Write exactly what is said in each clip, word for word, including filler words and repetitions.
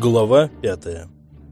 Глава пятая.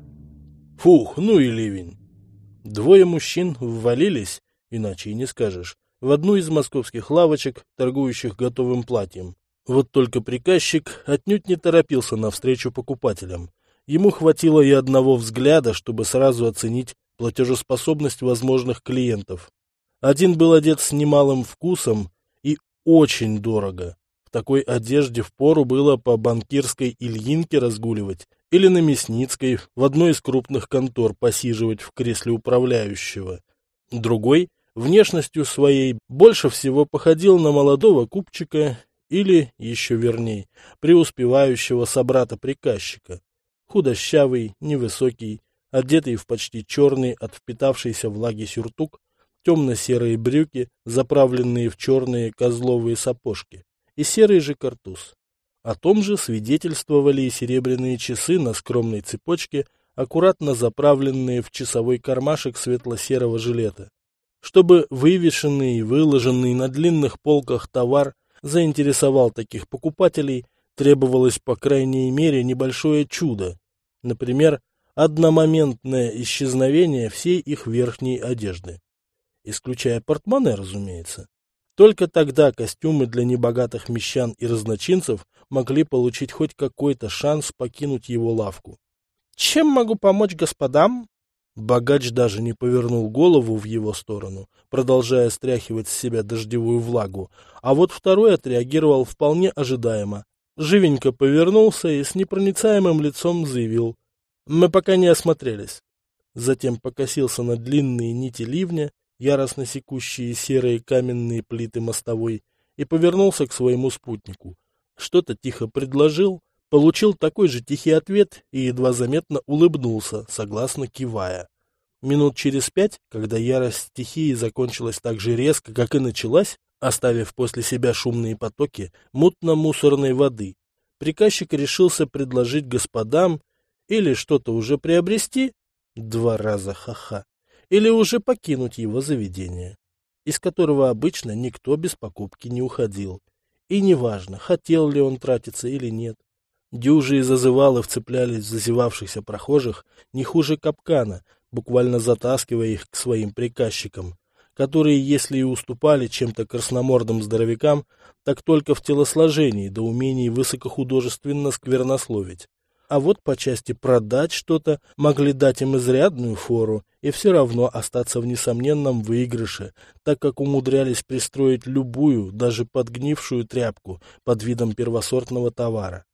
Фух, ну и ливень. Двое мужчин ввалились, иначе и не скажешь, в одну из московских лавочек, торгующих готовым платьем. Вот только приказчик отнюдь не торопился навстречу покупателям. Ему хватило и одного взгляда, чтобы сразу оценить платежеспособность возможных клиентов. Один был одет с немалым вкусом и очень дорого. В такой одежде впору было по банкирской Ильинке разгуливать или на Мясницкой в одной из крупных контор посиживать в кресле управляющего. Другой, внешностью своей, больше всего походил на молодого купчика или, еще верней, преуспевающего собрата приказчика. Худощавый, невысокий, одетый в почти черный от впитавшейся влаги сюртук, темно-серые брюки, заправленные в черные козловые сапожки, и серый же картуз. О том же свидетельствовали и серебряные часы на скромной цепочке, аккуратно заправленные в часовой кармашек светло-серого жилета. Чтобы вывешенный и выложенный на длинных полках товар заинтересовал таких покупателей, требовалось по крайней мере небольшое чудо, например, одномоментное исчезновение всей их верхней одежды. Исключая портмоне, разумеется. Только тогда костюмы для небогатых мещан и разночинцев могли получить хоть какой-то шанс покинуть его лавку. «Чем могу помочь господам?» Богач даже не повернул голову в его сторону, продолжая стряхивать с себя дождевую влагу, а вот второй отреагировал вполне ожидаемо. Живенько повернулся и с непроницаемым лицом заявил: «Мы пока не осмотрелись». Затем покосился на длинные нити ливня, яростно секущие серые каменные плиты мостовой, и повернулся к своему спутнику. Что-то тихо предложил, получил такой же тихий ответ и едва заметно улыбнулся, согласно кивая. Минут через пять, когда ярость стихии закончилась так же резко, как и началась, оставив после себя шумные потоки мутно-мусорной воды, приказчик решился предложить господам или что-то уже приобрести, два раза ха-ха, или уже покинуть его заведение, из которого обычно никто без покупки не уходил. И неважно, хотел ли он тратиться или нет. Дюжи и зазывалы вцеплялись в зазевавшихся прохожих не хуже капкана, буквально затаскивая их к своим приказчикам, которые, если и уступали чем-то красномордым здоровякам, так только в телосложении да умении высокохудожественно сквернословить. А вот по части продать что-то могли дать им изрядную фору и все равно остаться в несомненном выигрыше, так как умудрялись пристроить любую, даже подгнившую тряпку под видом первосортного товара.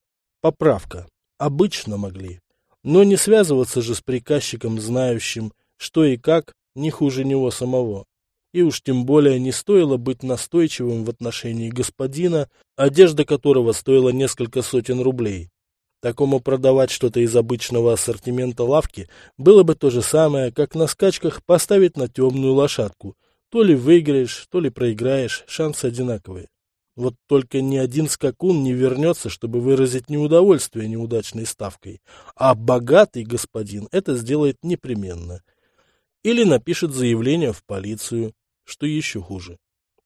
Поправка. Обычно могли. Но не связываться же с приказчиком, знающим, что и как, не хуже него самого. И уж тем более не стоило быть настойчивым в отношении господина, одежда которого стоила несколько сотен рублей. Такому продавать что-то из обычного ассортимента лавки было бы то же самое, как на скачках поставить на темную лошадку. То ли выиграешь, то ли проиграешь, шансы одинаковые. Вот только ни один скакун не вернется, чтобы выразить неудовольствие неудачной ставкой, а богатый господин это сделает непременно. Или напишет заявление в полицию, что еще хуже.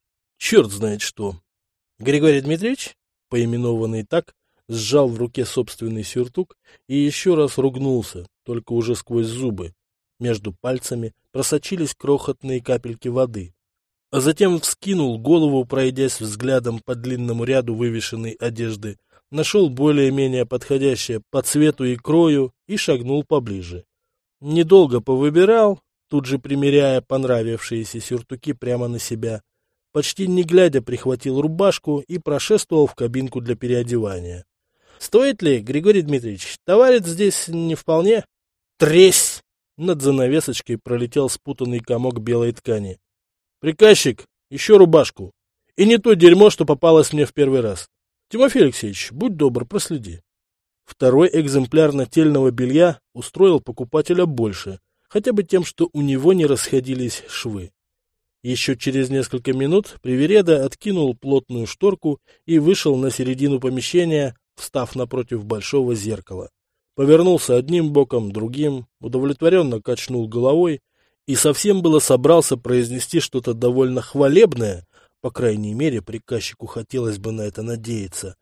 Черт знает что. Григорий Дмитриевич, поименованный так, сжал в руке собственный сюртук и еще раз ругнулся, только уже сквозь зубы. Между пальцами просочились крохотные капельки воды. А затем вскинул голову, пройдясь взглядом по длинному ряду вывешенной одежды, нашел более-менее подходящее по цвету и крою и шагнул поближе. Недолго повыбирал, тут же примеряя понравившиеся сюртуки прямо на себя, почти не глядя прихватил рубашку и прошествовал в кабинку для переодевания. «Стоит ли, Григорий Дмитриевич? Товарищ здесь не вполне...» «Тресь!» Над занавесочкой пролетел спутанный комок белой ткани. «Приказчик, еще рубашку. И не то дерьмо, что попалось мне в первый раз. Тимофей Алексеевич, будь добр, проследи». Второй экземпляр нательного белья устроил покупателя больше, хотя бы тем, что у него не расходились швы. Еще через несколько минут привереда откинул плотную шторку и вышел на середину помещения, встав напротив большого зеркала. Повернулся одним боком, другим, удовлетворенно качнул головой и совсем было собрался произнести что-то довольно хвалебное, по крайней мере, приказчику хотелось бы на это надеяться,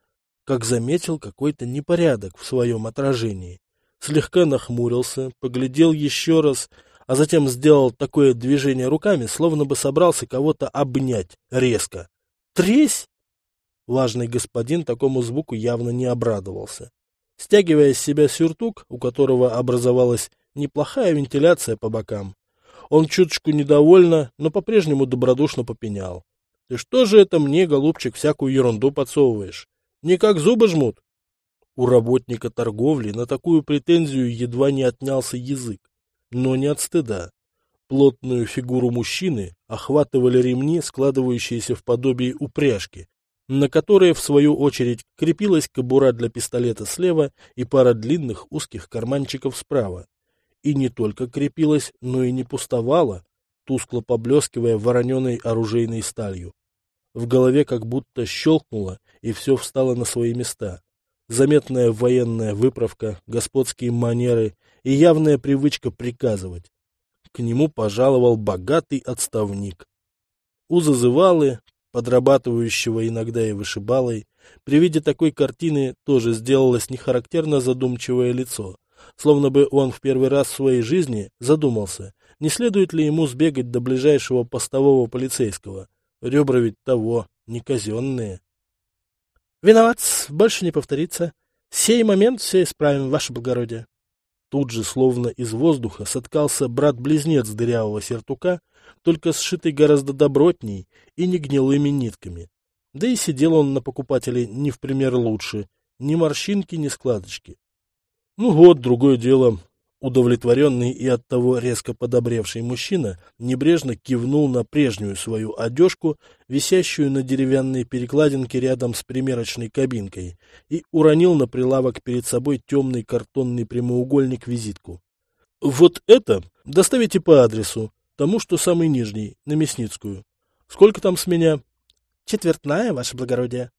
как заметил какой-то непорядок в своем отражении. Слегка нахмурился, поглядел еще раз, а затем сделал такое движение руками, словно бы собрался кого-то обнять резко. «Тресь!» Важный господин такому звуку явно не обрадовался. Стягивая с себя сюртук, у которого образовалась неплохая вентиляция по бокам, он чуточку недовольно, но по-прежнему добродушно попенял. «Ты что же это мне, голубчик, всякую ерунду подсовываешь? Не как зубы жмут?» У работника торговли на такую претензию едва не отнялся язык, но не от стыда. Плотную фигуру мужчины охватывали ремни, складывающиеся в подобие упряжки, на которые, в свою очередь, крепилась кобура для пистолета слева и пара длинных узких карманчиков справа. И не только крепилась, но и не пустовала, тускло поблескивая вороненой оружейной сталью. В голове как будто щелкнуло, и все встало на свои места. Заметная военная выправка, господские манеры и явная привычка приказывать. К нему пожаловал богатый отставник. У зазывалы, подрабатывающего иногда и вышибалой, при виде такой картины тоже сделалось нехарактерно задумчивое лицо, словно бы он в первый раз в своей жизни задумался, не следует ли ему сбегать до ближайшего постового полицейского. Ребра ведь того, не казенные. — Виноват, больше не повторится. Сей момент все исправим, ваше благородие. Тут же, словно из воздуха, соткался брат-близнец дырявого сертука, только сшитый гораздо добротней и не гнилыми нитками. Да и сидел он на покупателе не в пример лучше, ни морщинки, ни складочки. Ну вот, другое дело. Удовлетворенный и оттого резко подобревший мужчина небрежно кивнул на прежнюю свою одежку, висящую на деревянной перекладинке рядом с примерочной кабинкой, и уронил на прилавок перед собой темный картонный прямоугольник-визитку. Вот это доставите по адресу, тому, что самый нижний, на Мясницкую. Сколько там с меня? Четвертная, ваше благородие.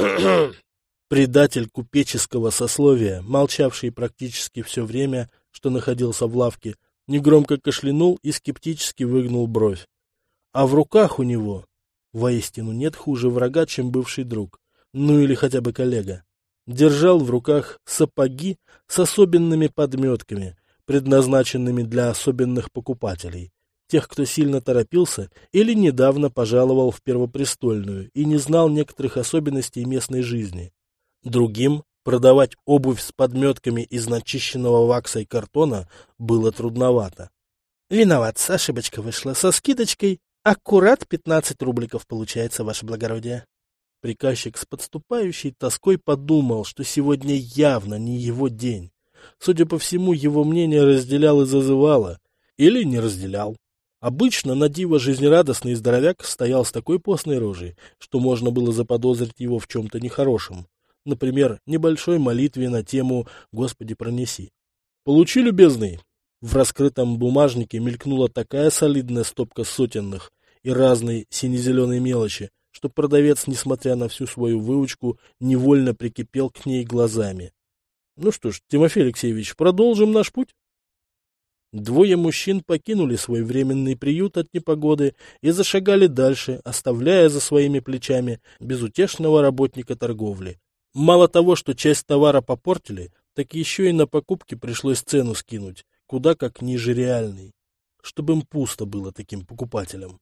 Предатель купеческого сословия, молчавший практически все время, что находился в лавке, негромко кашлянул и скептически выгнул бровь. А в руках у него, воистину, нет хуже врага, чем бывший друг, ну или хотя бы коллега. Держал в руках сапоги с особенными подметками, предназначенными для особенных покупателей, тех, кто сильно торопился или недавно пожаловал в Первопрестольную и не знал некоторых особенностей местной жизни. Другим продавать обувь с подметками из начищенного вакса и картона было трудновато. Виноват, ошибочка вышла. Со скидочкой аккурат пятнадцать рубликов получается, ваше благородие. Приказчик с подступающей тоской подумал, что сегодня явно не его день. Судя по всему, его мнение разделял и зазывало. Или не разделял. Обычно на диво жизнерадостный здоровяк стоял с такой постной рожей, что можно было заподозрить его в чем-то нехорошем. Например, небольшой молитве на тему «Господи, пронеси». «Получи, любезный!» В раскрытом бумажнике мелькнула такая солидная стопка сотенных и разной сине-зеленой мелочи, что продавец, несмотря на всю свою выучку, невольно прикипел к ней глазами. «Ну что ж, Тимофей Алексеевич, продолжим наш путь?» Двое мужчин покинули свой временный приют от непогоды и зашагали дальше, оставляя за своими плечами безутешного работника торговли. Мало того, что часть товара попортили, так еще и на покупки пришлось цену скинуть, куда как ниже реальной, чтобы им пусто было таким покупателям.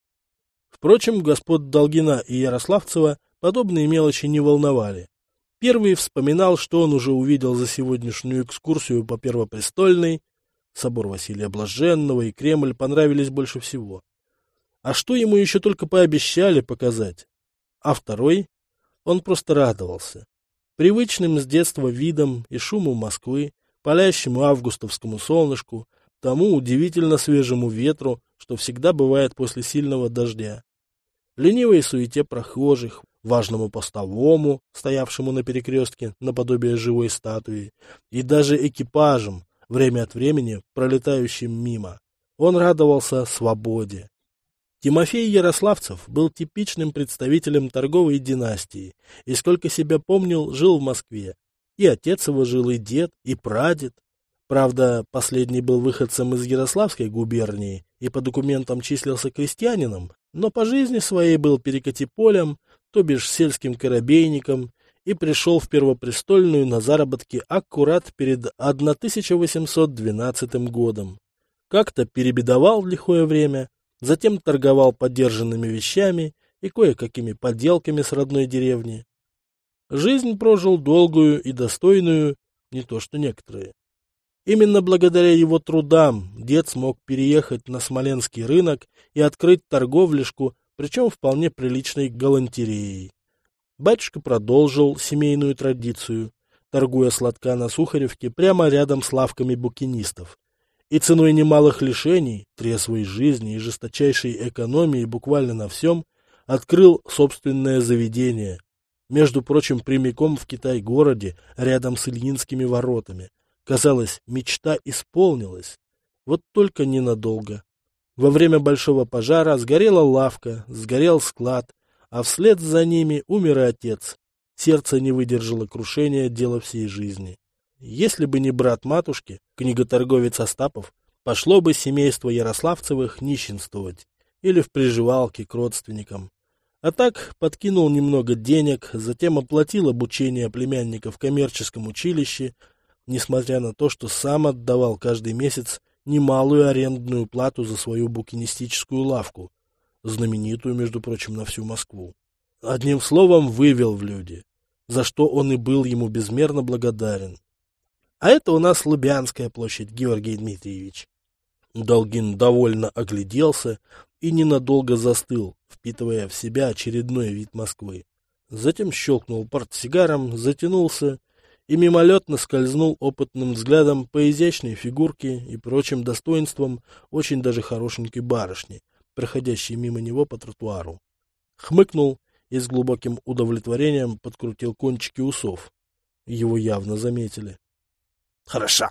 Впрочем, господ Долгина и Ярославцева подобные мелочи не волновали. Первый вспоминал, что он уже увидел за сегодняшнюю экскурсию по Первопрестольной. Собор Василия Блаженного и Кремль понравились больше всего. А что ему еще только пообещали показать? А второй? Он просто радовался. Привычным с детства видом и шуму Москвы, палящему августовскому солнышку, тому удивительно свежему ветру, что всегда бывает после сильного дождя. Ленивой суете прохожих, важному постовому, стоявшему на перекрестке наподобие живой статуи, и даже экипажам, время от времени пролетающим мимо. Он радовался свободе. Тимофей Ярославцев был типичным представителем торговой династии, и сколько себя помнил, жил в Москве. И отец его жил, и дед, и прадед. Правда, последний был выходцем из Ярославской губернии и по документам числился крестьянином, но по жизни своей был перекати-полем, то бишь сельским корабейником, и пришел в Первопрестольную на заработки аккурат перед тысяча восемьсот двенадцатым годом. Как-то перебедовал в лихое время, затем торговал подержанными вещами и кое-какими поделками с родной деревни. Жизнь прожил долгую и достойную, не то что некоторые. Именно благодаря его трудам дед смог переехать на Смоленский рынок и открыть торговлишку, причем вполне приличной галантереей. Батюшка продолжил семейную традицию, торгуя сладка на Сухаревке прямо рядом с лавками букинистов. И ценой немалых лишений, трезвой жизни и жесточайшей экономии буквально на всем, открыл собственное заведение, между прочим, прямиком в Китай-городе, рядом с Ильинскими воротами. Казалось, мечта исполнилась. Вот только ненадолго. Во время большого пожара сгорела лавка, сгорел склад, а вслед за ними умер и отец. Сердце не выдержало крушения дела всей жизни. Если бы не брат матушки, книготорговец Остапов, пошло бы семейство Ярославцевых нищенствовать или в приживалке к родственникам. А так подкинул немного денег, затем оплатил обучение племянника в коммерческом училище, несмотря на то, что сам отдавал каждый месяц немалую арендную плату за свою букинистическую лавку, знаменитую, между прочим, на всю Москву. Одним словом, вывел в люди, за что он и был ему безмерно благодарен. А это у нас Лубянская площадь, Георгий Дмитриевич. Долгин довольно огляделся и ненадолго застыл, впитывая в себя очередной вид Москвы. Затем щелкнул портсигаром, затянулся и мимолетно скользнул опытным взглядом по изящной фигурке и прочим достоинствам очень даже хорошенькой барышни, проходящей мимо него по тротуару. Хмыкнул и с глубоким удовлетворением подкрутил кончики усов. Его явно заметили. «Хороша!»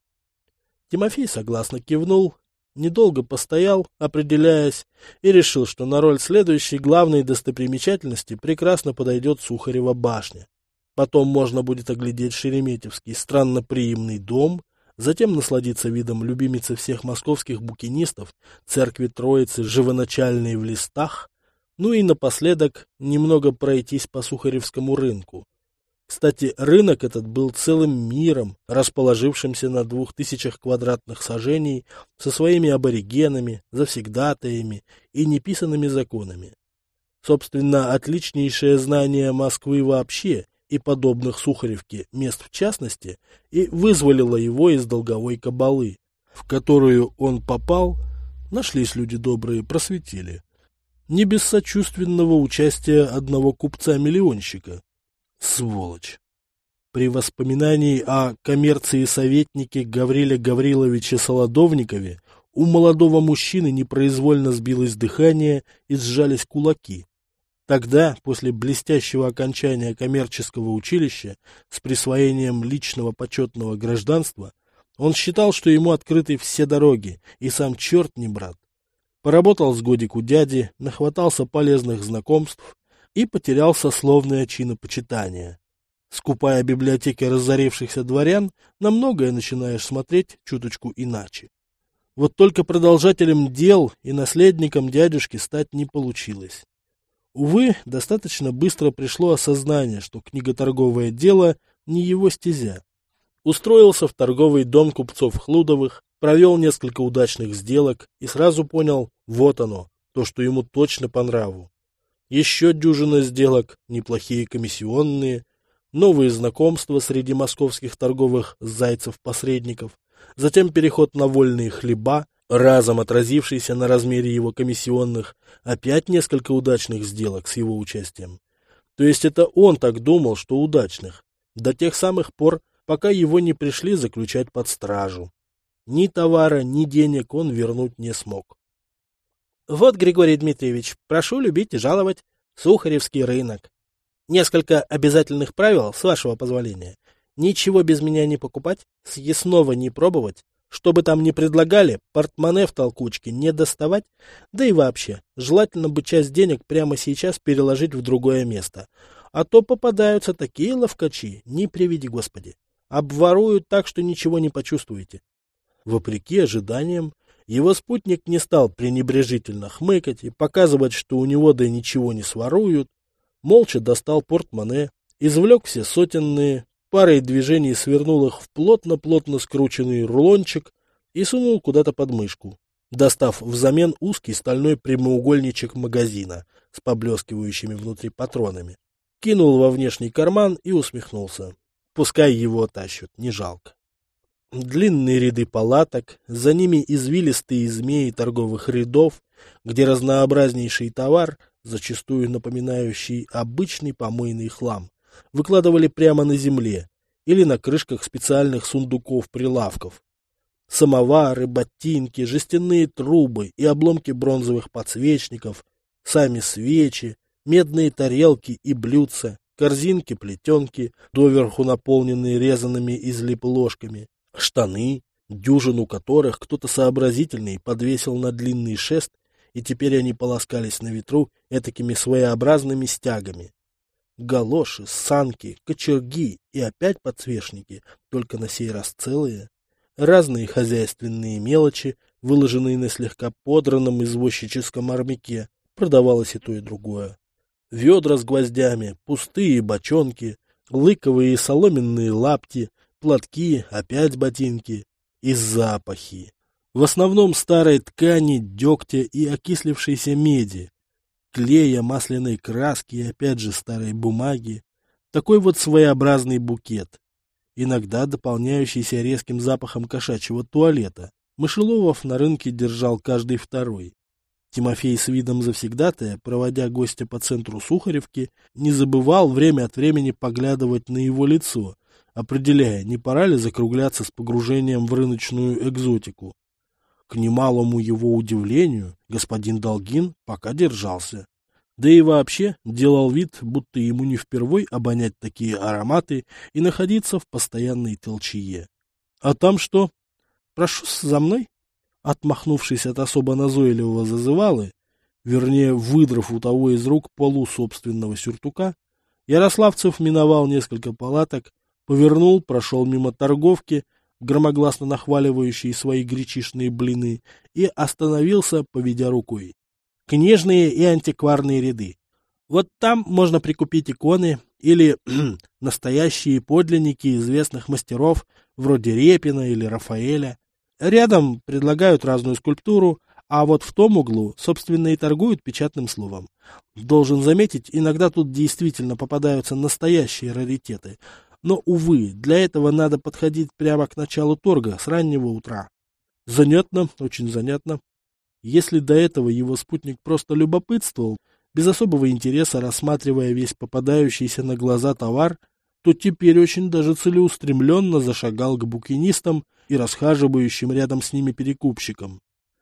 Тимофей согласно кивнул, недолго постоял, определяясь, и решил, что на роль следующей главной достопримечательности прекрасно подойдет Сухарева башня. Потом можно будет оглядеть Шереметьевский странноприимный дом, затем насладиться видом любимицы всех московских букинистов, церкви Троицы живоначальной в листах, ну и напоследок немного пройтись по Сухаревскому рынку. Кстати, рынок этот был целым миром, расположившимся на двух тысячах квадратных сажений, со своими аборигенами, завсегдатаями и неписанными законами. Собственно, отличнейшее знание Москвы вообще и подобных Сухаревке мест в частности и вызволило его из долговой кабалы, в которую он попал, нашлись люди добрые, просветили. Не без сочувственного участия одного купца-миллионщика. Сволочь! При воспоминании о коммерции-советнике Гавриле Гавриловиче Солодовникове у молодого мужчины непроизвольно сбилось дыхание и сжались кулаки. Тогда, после блестящего окончания коммерческого училища с присвоением личного почетного гражданства, он считал, что ему открыты все дороги, и сам черт не брат. Поработал с годик у дяди, нахватался полезных знакомств и потерял сословное чинопочитание. Скупая библиотека разорившихся дворян, на многое начинаешь смотреть чуточку иначе. Вот только продолжателем дел и наследником дядюшки стать не получилось. Увы, достаточно быстро пришло осознание, что книготорговое дело не его стезя. Устроился в торговый дом купцов Хлудовых, провел несколько удачных сделок и сразу понял, вот оно, то, что ему точно по нраву. Еще дюжина сделок, неплохие комиссионные, новые знакомства среди московских торговых зайцев-посредников, затем переход на вольные хлеба, разом отразившийся на размере его комиссионных, опять несколько удачных сделок с его участием. То есть это он так думал, что удачных, до тех самых пор, пока его не пришли заключать под стражу. Ни товара, ни денег он вернуть не смог. Вот, Григорий Дмитриевич, прошу любить и жаловать Сухаревский рынок. Несколько обязательных правил, с вашего позволения. Ничего без меня не покупать, съестного не пробовать, что бы там ни предлагали, портмоне в толкучке не доставать, да и вообще, желательно бы часть денег прямо сейчас переложить в другое место. А то попадаются такие ловкачи, не приведи Господи. Обворуют так, что ничего не почувствуете. Вопреки ожиданиям, его спутник не стал пренебрежительно хмыкать и показывать, что у него да ничего не своруют, молча достал портмоне Извлек все сотенные, парой движений свернул их в плотно-плотно скрученный рулончик и сунул куда-то под мышку, достав взамен узкий стальной прямоугольничек магазина с поблескивающими внутри патронами. Кинул во внешний карман и усмехнулся. Пускай его тащат, не жалко. Длинные ряды палаток, за ними извилистые змеи торговых рядов, где разнообразнейший товар, зачастую напоминающий обычный помойный хлам, выкладывали прямо на земле или на крышках специальных сундуков-прилавков. Самовары, ботинки, жестяные трубы и обломки бронзовых подсвечников, сами свечи, медные тарелки и блюдца, корзинки-плетенки, доверху наполненные резанными из лип ложками, штаны, дюжину которых кто-то сообразительный подвесил на длинный шест, и теперь они полоскались на ветру этакими своеобразными стягами. Галоши, санки, кочерги и опять подсвечники, только на сей раз целые. Разные хозяйственные мелочи, выложенные на слегка подранном извозчическом армяке, продавалось и то, и другое. Ведра с гвоздями, пустые бочонки, лыковые и соломенные лапти, платки, опять ботинки и запахи. В основном старой ткани, дегтя и окислившейся меди, клея, масляной краски и опять же старой бумаги. Такой вот своеобразный букет, иногда дополняющийся резким запахом кошачьего туалета. Мышеловов на рынке держал каждый второй. Тимофей с видом завсегдатая, проводя гостя по центру Сухаревки, не забывал время от времени поглядывать на его лицо, определяя, не пора ли закругляться с погружением в рыночную экзотику. К немалому его удивлению, господин Долгин пока держался. Да и вообще делал вид, будто ему не впервой обонять такие ароматы и находиться в постоянной толчее. — А там что? Прошу за мной? Отмахнувшись от особо назойливого зазывалы, вернее, выдрав у того из рук полу собственного сюртука, Ярославцев миновал несколько палаток, повернул, прошел мимо торговки, громогласно нахваливающей свои гречишные блины, и остановился, поведя рукой. Книжные и антикварные ряды. Вот там можно прикупить иконы или настоящие подлинники известных мастеров, вроде Репина или Рафаэля. Рядом предлагают разную скульптуру, а вот в том углу, собственно, и торгуют печатным словом. Должен заметить, иногда тут действительно попадаются настоящие раритеты. Но, увы, для этого надо подходить прямо к началу торга с раннего утра. Занятно, очень занятно. Если до этого его спутник просто любопытствовал, без особого интереса рассматривая весь попадающийся на глаза товар, то теперь очень даже целеустремленно зашагал к букинистам и расхаживающим рядом с ними перекупщикам.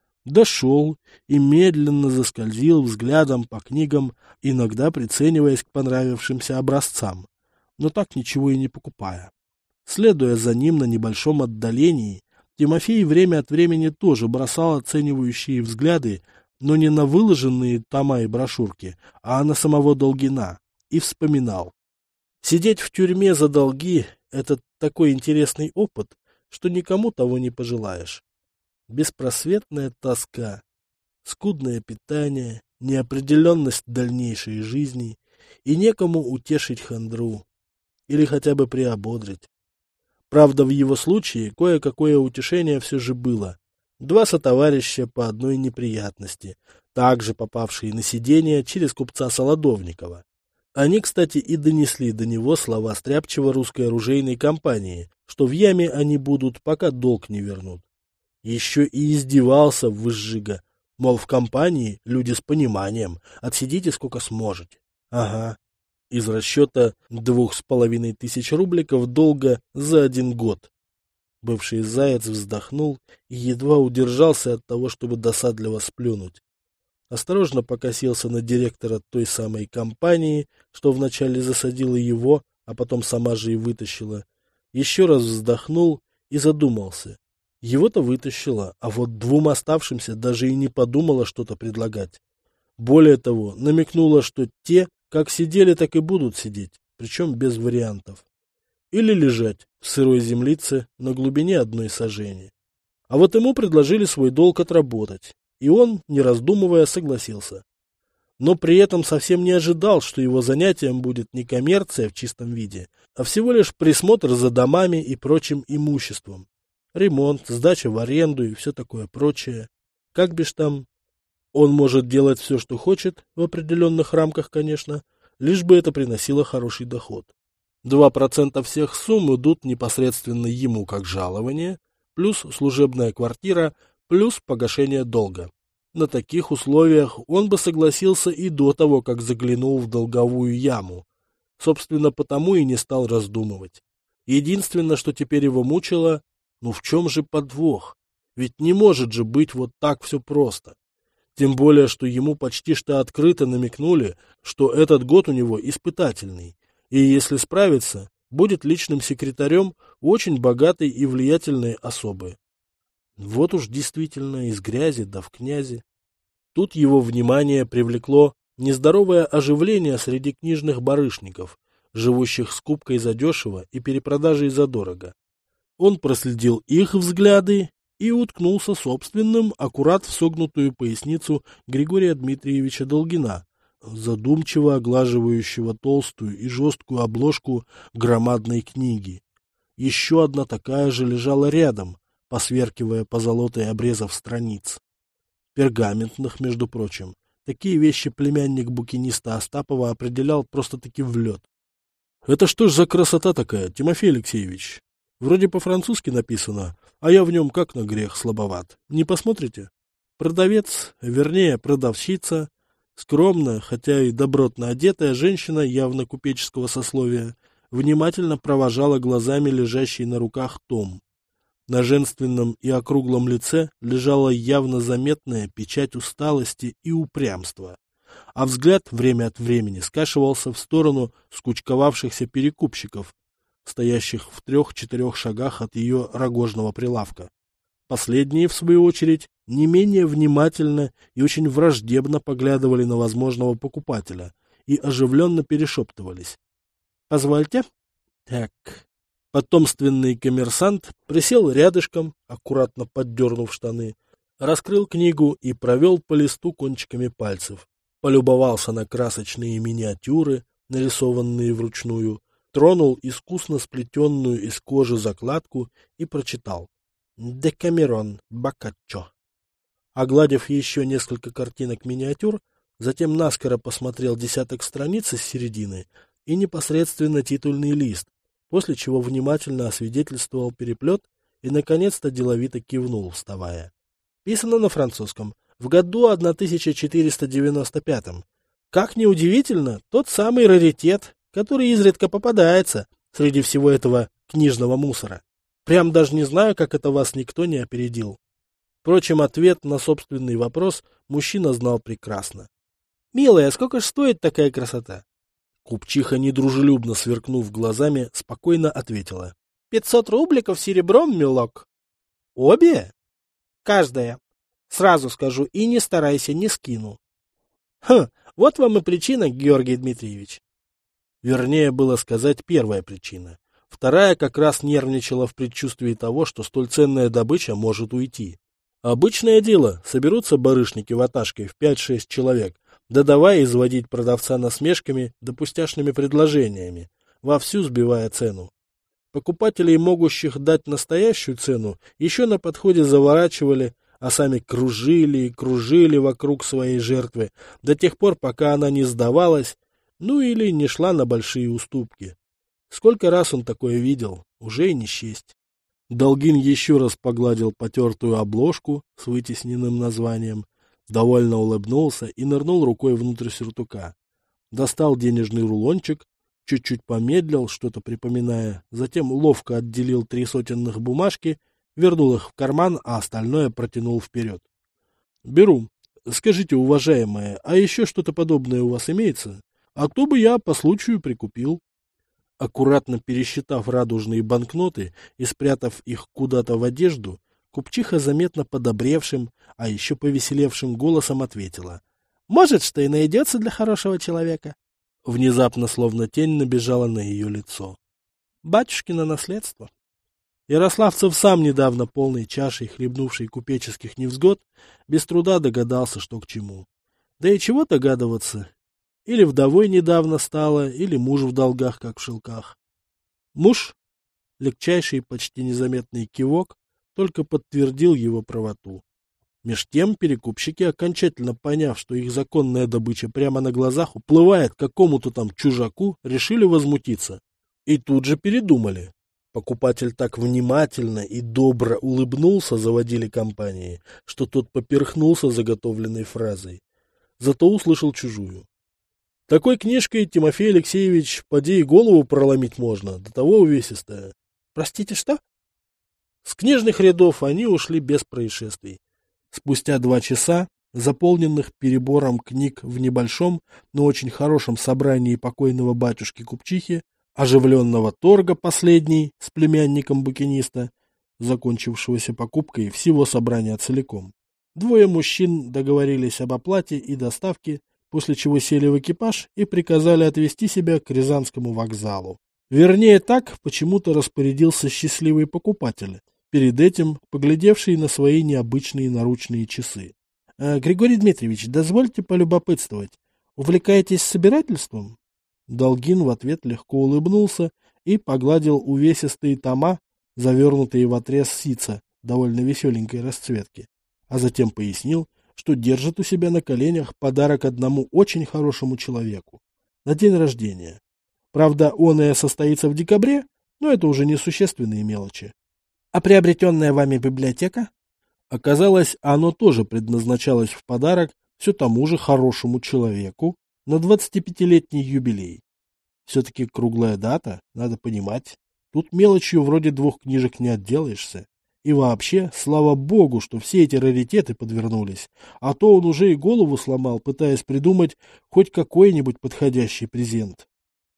Дошел и медленно заскользил взглядом по книгам, иногда прицениваясь к понравившимся образцам, но так ничего и не покупая. Следуя за ним на небольшом отдалении, Тимофей время от времени тоже бросал оценивающие взгляды, но не на выложенные тома и брошюрки, а на самого Долгина, и вспоминал. Сидеть в тюрьме за долги — это такой интересный опыт, что никому того не пожелаешь. Беспросветная тоска, скудное питание, неопределенность дальнейшей жизни и некому утешить хандру или хотя бы приободрить. Правда, в его случае кое-какое утешение все же было. Два сотоварища по одной неприятности, также попавшие на сидение через купца Солодовникова. Они, кстати, и донесли до него слова стряпчего русской оружейной компании, что в яме они будут, пока долг не вернут. Еще и издевался Выжига, мол, в компании люди с пониманием, отсидите сколько сможете. Ага. Из расчета двух с половиной тысяч рубликов долга за один год. Бывший заяц вздохнул и едва удержался от того, чтобы досадливо сплюнуть. Осторожно покосился на директора той самой компании, что вначале засадила его, а потом сама же и вытащила. Еще раз вздохнул и задумался. Его-то вытащила, а вот двум оставшимся даже и не подумала что-то предлагать. Более того, намекнула, что те, как сидели, так и будут сидеть, причем без вариантов. Или лежать в сырой землице на глубине одной сажени. А вот ему предложили свой долг отработать, и он, не раздумывая, согласился. но при этом совсем не ожидал, что его занятием будет не коммерция в чистом виде, а всего лишь присмотр за домами и прочим имуществом. Ремонт, сдача в аренду и все такое прочее. Как бишь там, он может делать все, что хочет, в определенных рамках, конечно, лишь бы это приносило хороший доход. Два процента всех сумм идут непосредственно ему как жалование, плюс служебная квартира, плюс погашение долга. На таких условиях он бы согласился и до того, как заглянул в долговую яму. Собственно, потому и не стал раздумывать. Единственное, что теперь его мучило, ну в чем же подвох? Ведь не может же быть вот так все просто. Тем более, что ему почти что открыто намекнули, что этот год у него испытательный, и если справится, будет личным секретарем очень богатой и влиятельной особы. Вот уж действительно из грязи да в князи. Тут его внимание привлекло нездоровое оживление среди книжных барышников, живущих скупкой задешево и перепродажей задорого. Он проследил их взгляды и уткнулся собственным аккурат в согнутую поясницу Григория Дмитриевича Долгина, задумчиво оглаживающего толстую и жесткую обложку громадной книги. Еще одна такая же лежала рядом, посверкивая позолотой обрезов страниц. Пергаментных, между прочим. Такие вещи племянник букиниста Остапова определял просто-таки в лед. — Это что ж за красота такая, Тимофей Алексеевич? Вроде по-французски написано, а я в нем как на грех слабоват. Не посмотрите? Продавец, вернее, продавщица, скромная, хотя и добротно одетая женщина явно купеческого сословия, внимательно провожала глазами лежащий на руках том. На женственном и округлом лице лежала явно заметная печать усталости и упрямства, а взгляд время от времени скашивался в сторону скучковавшихся перекупщиков, стоящих в трех-четырех шагах от ее рогожного прилавка. Последние, в свою очередь, не менее внимательно и очень враждебно поглядывали на возможного покупателя и оживленно перешептывались. — Позвольте. — Так. Потомственный коммерсант присел рядышком, аккуратно поддернув штаны, раскрыл книгу и провел по листу кончиками пальцев, полюбовался на красочные миниатюры, нарисованные вручную, тронул искусно сплетенную из кожи закладку и прочитал «Декамерон Боккаччо». Огладив еще несколько картинок-миниатюр, затем наскоро посмотрел десяток страниц из середины и непосредственно титульный лист, после чего внимательно освидетельствовал переплет и, наконец-то, деловито кивнул, вставая. Писано на французском, в году тысяча четыреста девяносто пятом. Как ни удивительно, тот самый раритет, который изредка попадается среди всего этого книжного мусора. Прям даже не знаю, как это вас никто не опередил. Впрочем, ответ на собственный вопрос мужчина знал прекрасно. «Милая, сколько ж стоит такая красота?» Купчиха, недружелюбно сверкнув глазами, спокойно ответила. «Пятьсот рубликов серебром, милок». «Обе?» «Каждая. Сразу скажу, и не старайся, не скину». «Хм, вот вам и причина, Георгий Дмитриевич». Вернее, было сказать первая причина. Вторая как раз нервничала в предчувствии того, что столь ценная добыча может уйти. Обычное дело, соберутся барышники ваташкой в пять-шесть человек, да давай изводить продавца насмешками да пустяшными предложениями, вовсю сбивая цену. Покупателей, могущих дать настоящую цену, еще на подходе заворачивали, а сами кружили и кружили вокруг своей жертвы до тех пор, пока она не сдавалась, ну или не шла на большие уступки. Сколько раз он такое видел, уже и не счесть. Долгин еще раз погладил потертую обложку с вытесненным названием, довольно улыбнулся и нырнул рукой внутрь сюртука. Достал денежный рулончик, чуть-чуть помедлил, что-то припоминая, затем ловко отделил три сотенных бумажки, вернул их в карман, а остальное протянул вперед. — Беру. Скажите, уважаемая, а еще что-то подобное у вас имеется? А то бы я по случаю прикупил. Аккуратно пересчитав радужные банкноты и спрятав их куда-то в одежду, купчиха заметно подобревшим, а еще повеселевшим голосом ответила. — Может, что и найдется для хорошего человека. Внезапно, словно тень, набежала на ее лицо. Батюшкино наследство. Ярославцев сам недавно полной чашей хлебнувший купеческих невзгод без труда догадался, что к чему. Да и чего догадываться? Или вдовой недавно стала, или муж в долгах, как в шелках. Муж, легчайший, почти незаметный кивок, только подтвердил его правоту. Меж тем перекупщики, окончательно поняв, что их законная добыча прямо на глазах уплывает к какому-то там чужаку, решили возмутиться. И тут же передумали. Покупатель так внимательно и добро улыбнулся заводили компании, что тот поперхнулся заготовленной фразой. Зато услышал чужую. Такой книжкой, Тимофей Алексеевич, поди и голову проломить можно, до того увесистая. Простите, что? С книжных рядов они ушли без происшествий. Спустя два часа, заполненных перебором книг в небольшом, но очень хорошем собрании покойного батюшки Купчихи, оживленного торга последней с племянником букиниста, закончившегося покупкой всего собрания целиком, двое мужчин договорились об оплате и доставке, после чего сели в экипаж и приказали отвезти себя к Рязанскому вокзалу. Вернее, так почему-то распорядился счастливый покупатель, перед этим поглядевший на свои необычные наручные часы. «Э, Григорий Дмитриевич, дозвольте полюбопытствовать. Увлекаетесь собирательством?» Долгин в ответ легко улыбнулся и погладил увесистые тома, завернутые в отрез сица, довольно веселенькой расцветки, а затем пояснил, что держит у себя на коленях подарок одному очень хорошему человеку на день рождения. Правда, он и состоится в декабре, но это уже несущественные мелочи. А приобретенная вами библиотека? Оказалось, оно тоже предназначалось в подарок все тому же хорошему человеку на двадцатипятилетний юбилей. Все-таки круглая дата, надо понимать. Тут мелочью вроде двух книжек не отделаешься. И вообще, слава богу, что все эти раритеты подвернулись, а то он уже и голову сломал, пытаясь придумать хоть какой-нибудь подходящий презент.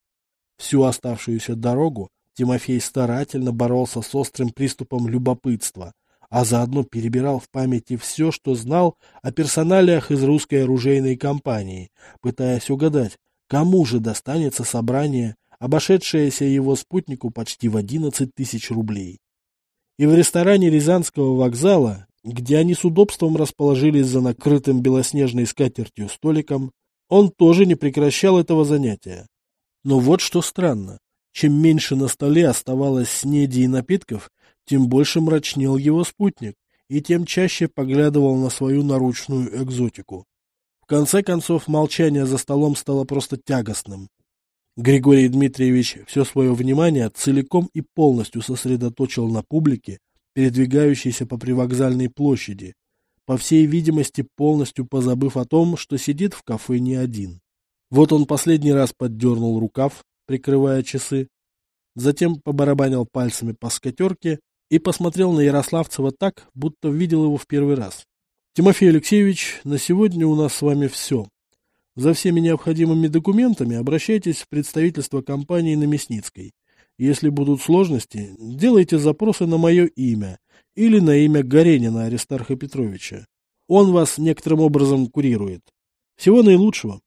Всю оставшуюся дорогу Тимофей старательно боролся с острым приступом любопытства, а заодно перебирал в памяти все, что знал о персоналиях из русской оружейной компании, пытаясь угадать, кому же достанется собрание, обошедшееся его спутнику почти в одиннадцать тысяч рублей. И в ресторане Рязанского вокзала, где они с удобством расположились за накрытым белоснежной скатертью столиком, он тоже не прекращал этого занятия. Но вот что странно. Чем меньше на столе оставалось снеди и напитков, тем больше мрачнел его спутник и тем чаще поглядывал на свою наручную экзотику. В конце концов, молчание за столом стало просто тягостным. Григорий Дмитриевич все свое внимание целиком и полностью сосредоточил на публике, передвигающейся по привокзальной площади, по всей видимости полностью позабыв о том, что сидит в кафе не один. Вот он последний раз поддернул рукав, прикрывая часы, затем побарабанил пальцами по скатерке и посмотрел на Ярославцева так, будто видел его в первый раз. «Тимофей Алексеевич, на сегодня у нас с вами все. За всеми необходимыми документами обращайтесь в представительство компании на Мясницкой. Если будут сложности, делайте запросы на мое имя или на имя Горенина Аристарха Петровича. Он вас некоторым образом курирует. Всего наилучшего».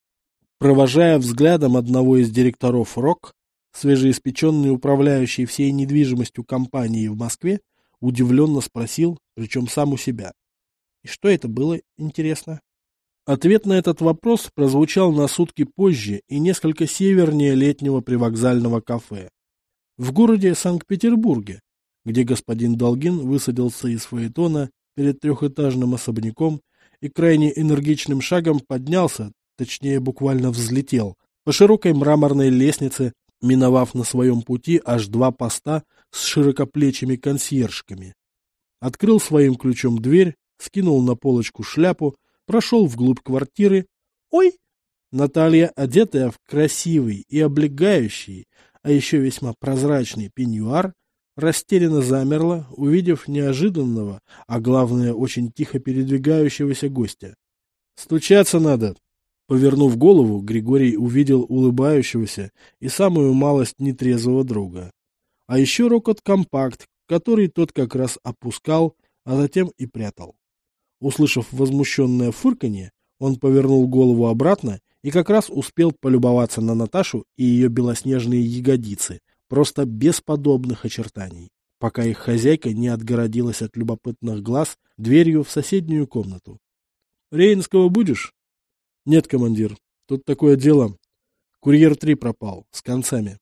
Провожая взглядом одного из директоров РОК, свежеиспеченный управляющий всей недвижимостью компании в Москве удивленно спросил, причем сам у себя. И что это было, интересно? Ответ на этот вопрос прозвучал на сутки позже и несколько севернее летнего привокзального кафе. В городе Санкт-Петербурге, где господин Долгин высадился из фаэтона перед трехэтажным особняком и крайне энергичным шагом поднялся, точнее буквально взлетел, по широкой мраморной лестнице, миновав на своем пути аж два поста с широкоплечими консьержками. Открыл своим ключом дверь, скинул на полочку шляпу, прошел вглубь квартиры. Ой! Наталья, одетая в красивый и облегающий, а еще весьма прозрачный пеньюар, растерянно замерла, увидев неожиданного, а главное, очень тихо передвигающегося гостя. «Стучаться надо!» Повернув голову, Григорий увидел улыбающегося и самую малость нетрезвого друга. А еще рокот-компакт, который тот как раз опускал, а затем и прятал. Услышав возмущенное фырканье, он повернул голову обратно и как раз успел полюбоваться на Наташу и ее белоснежные ягодицы, просто без подобных очертаний, пока их хозяйка не отгородилась от любопытных глаз дверью в соседнюю комнату. «Рейнского будешь?» Нет, командир, тут такое дело. Курьер три пропал, с концами.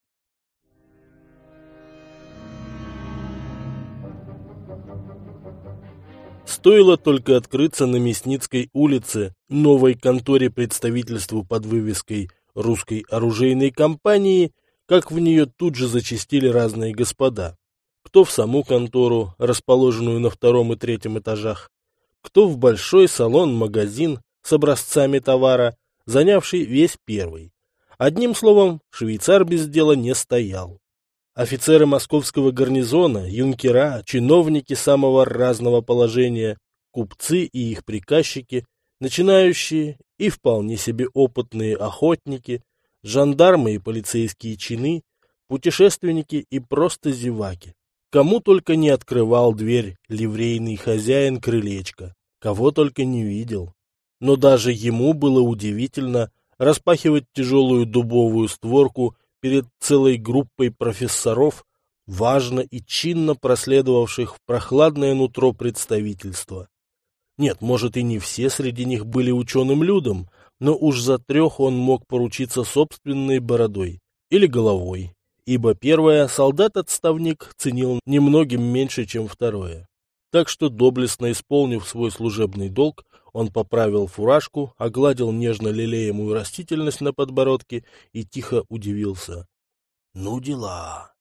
Стоило только открыться на Мясницкой улице новой конторе представительству под вывеской «Русской оружейной компании», как в нее тут же зачастили разные господа. Кто в саму контору, расположенную на втором и третьем этажах, кто в большой салон-магазин с образцами товара, занявший весь первый. Одним словом, швейцар без дела не стоял. Офицеры московского гарнизона, юнкера, чиновники самого разного положения, купцы и их приказчики, начинающие и вполне себе опытные охотники, жандармы и полицейские чины, путешественники и просто зеваки. Кому только не открывал дверь ливрейный хозяин крылечка, кого только не видел. Но даже ему было удивительно распахивать тяжелую дубовую створку перед целой группой профессоров, важно и чинно проследовавших в прохладное нутро представительства. Нет, может, и не все среди них были ученым людом, но уж за трех он мог поручиться собственной бородой или головой, ибо первое солдат-отставник ценил немногим меньше, чем второе. Так что, доблестно исполнив свой служебный долг, он поправил фуражку, огладил нежно лелеемую растительность на подбородке и тихо удивился. «Ну дела!»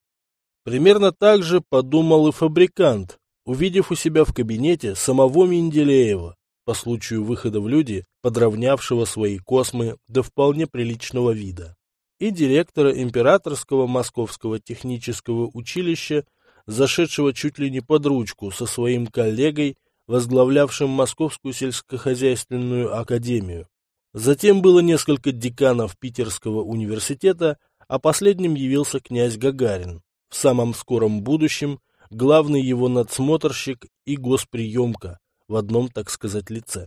Примерно так же подумал и фабрикант, увидев у себя в кабинете самого Менделеева, по случаю выхода в люди, подровнявшего свои космы до вполне приличного вида, и директора Императорского Московского технического училища, зашедшего чуть ли не под ручку со своим коллегой, возглавлявшим Московскую сельскохозяйственную академию. Затем было несколько деканов Питерского университета, а последним явился князь Гагарин, в самом скором будущем главный его надсмотрщик и госприемка в одном, так сказать, лице.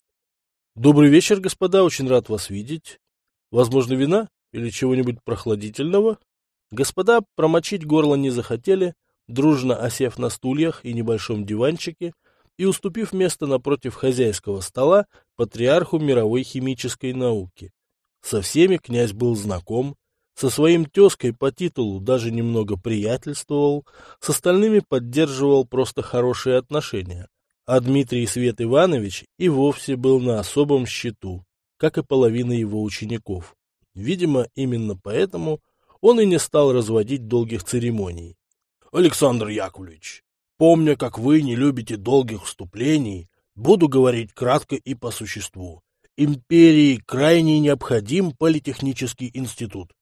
«Добрый вечер, господа, очень рад вас видеть. Возможно, вина или чего-нибудь прохладительного?» Господа промочить горло не захотели, дружно осев на стульях и небольшом диванчике и уступив место напротив хозяйского стола патриарху мировой химической науки. Со всеми князь был знаком, со своим тезкой по титулу даже немного приятельствовал, с остальными поддерживал просто хорошие отношения, а Дмитрий Свет Иванович и вовсе был на особом счету, как и половина его учеников. Видимо, именно поэтому он и не стал разводить долгих церемоний. «Александр Яковлевич, помня, как вы не любите долгих вступлений, буду говорить кратко и по существу. Империи крайне необходим политехнический институт».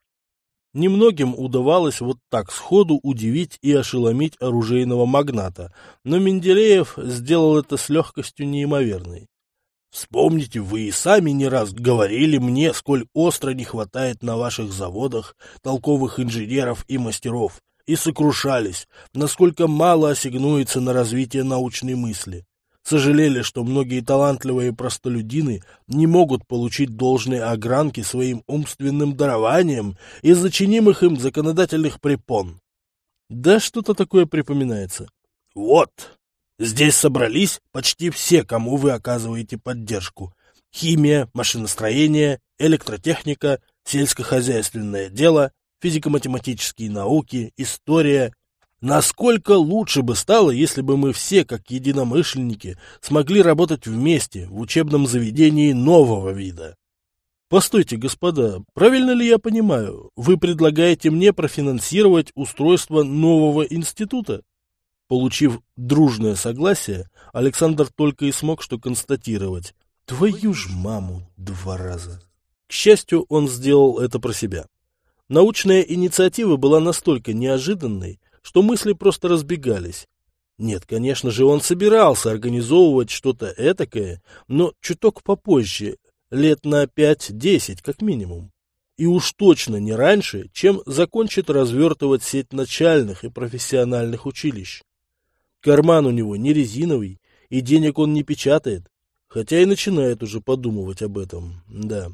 Немногим удавалось вот так сходу удивить и ошеломить оружейного магната, но Менделеев сделал это с легкостью неимоверной. Вспомните, вы и сами не раз говорили мне, сколь остро не хватает на ваших заводах толковых инженеров и мастеров, и сокрушались, насколько мало ассигнуется на развитие научной мысли. Сожалели, что многие талантливые простолюдины не могут получить должной огранки своим умственным дарованием из-за чинимых им законодательных препон. Да что-то такое припоминается. Вот, здесь собрались почти все, кому вы оказываете поддержку. Химия, машиностроение, электротехника, сельскохозяйственное дело, физико-математические науки, история. Насколько лучше бы стало, если бы мы все, как единомышленники, смогли работать вместе в учебном заведении нового вида. Постойте, господа, правильно ли я понимаю, вы предлагаете мне профинансировать устройство нового института? Получив дружное согласие, Александр только и смог что констатировать: твою ж маму два раза. К счастью, он сделал это про себя. Научная инициатива была настолько неожиданной, что мысли просто разбегались. Нет, конечно же, он собирался организовывать что-то этакое, но чуток попозже, лет на пять-десять как минимум. И уж точно не раньше, чем закончит развертывать сеть начальных и профессиональных училищ. Карман у него не резиновый, и денег он не печатает, хотя и начинает уже подумывать об этом, да.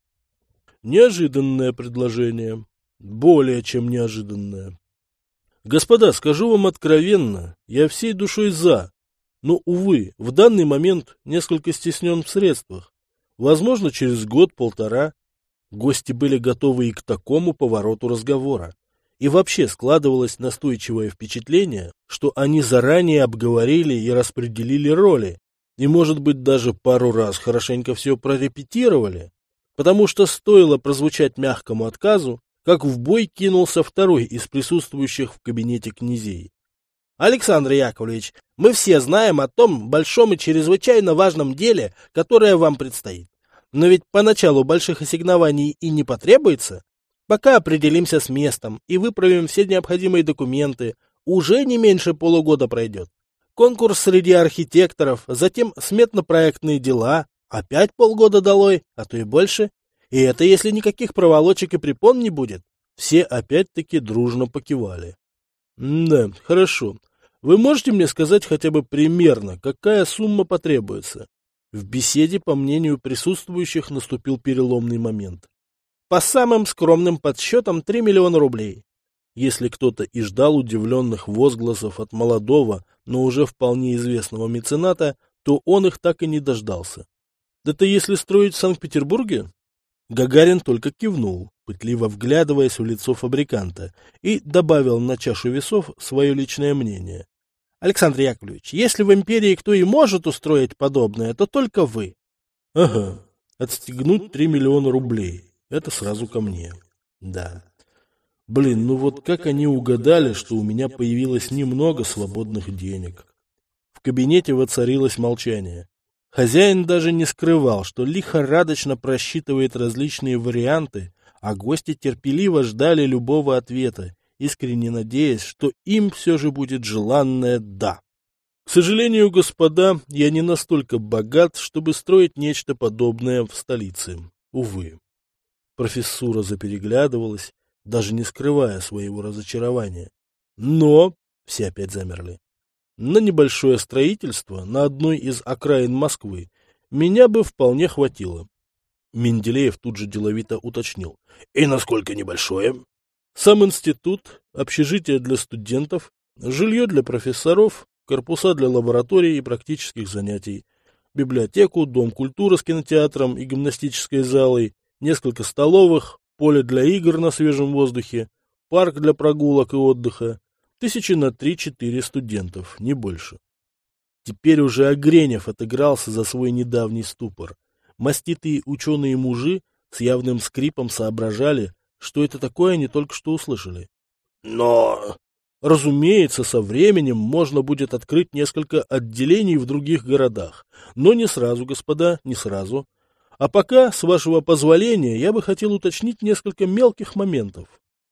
Неожиданное предложение, более чем неожиданное. Господа, скажу вам откровенно, я всей душой за, но, увы, в данный момент несколько стеснен в средствах. Возможно, через год-полтора. Гости были готовы и к такому повороту разговора. И вообще складывалось настойчивое впечатление, что они заранее обговорили и распределили роли, и, может быть, даже пару раз хорошенько все прорепетировали, потому что стоило прозвучать мягкому отказу, как в бой кинулся второй из присутствующих в кабинете князей. Александр Яковлевич, мы все знаем о том большом и чрезвычайно важном деле, которое вам предстоит. Но ведь поначалу больших ассигнований и не потребуется. Пока определимся с местом и выправим все необходимые документы, уже не меньше полугода пройдет. Конкурс среди архитекторов, затем сметно-проектные дела, опять полгода долой, а то и больше. И это если никаких проволочек и препон не будет. Все опять-таки дружно покивали. Да, хорошо. Вы можете мне сказать хотя бы примерно, какая сумма потребуется? В беседе, по мнению присутствующих, наступил переломный момент. По самым скромным подсчетам три миллиона рублей. Если кто-то и ждал удивленных возгласов от молодого, но уже вполне известного мецената, то он их так и не дождался. Это если строить в Санкт-Петербурге? Гагарин только кивнул, пытливо вглядываясь в лицо фабриканта, и добавил на чашу весов свое личное мнение. Александр Яковлевич, если в империи кто и может устроить подобное, то только вы. Ага, отстегнуть три миллиона рублей. Это сразу ко мне. Да. Блин, ну вот как они угадали, что у меня появилось немного свободных денег? В кабинете воцарилось молчание. Хозяин даже не скрывал, что лихорадочно просчитывает различные варианты, а гости терпеливо ждали любого ответа, искренне надеясь, что им все же будет желанное «да». К сожалению, господа, я не настолько богат, чтобы строить нечто подобное в столице. Увы. Профессура запереглядывалась, даже не скрывая своего разочарования. Но все опять замерли. На небольшое строительство на одной из окраин Москвы меня бы вполне хватило. Менделеев тут же деловито уточнил. И насколько небольшое? Сам институт, общежитие для студентов, жилье для профессоров, корпуса для лабораторий и практических занятий, библиотеку, дом культуры с кинотеатром и гимнастической залой, несколько столовых, поле для игр на свежем воздухе, парк для прогулок и отдыха, тысячи на три-четыре студентов, не больше. Теперь уже Огренев отыгрался за свой недавний ступор. Маститые ученые-мужи с явным скрипом соображали, что это такое они только что услышали. Но, разумеется, со временем можно будет открыть несколько отделений в других городах. Но не сразу, господа, не сразу. А пока, с вашего позволения, я бы хотел уточнить несколько мелких моментов.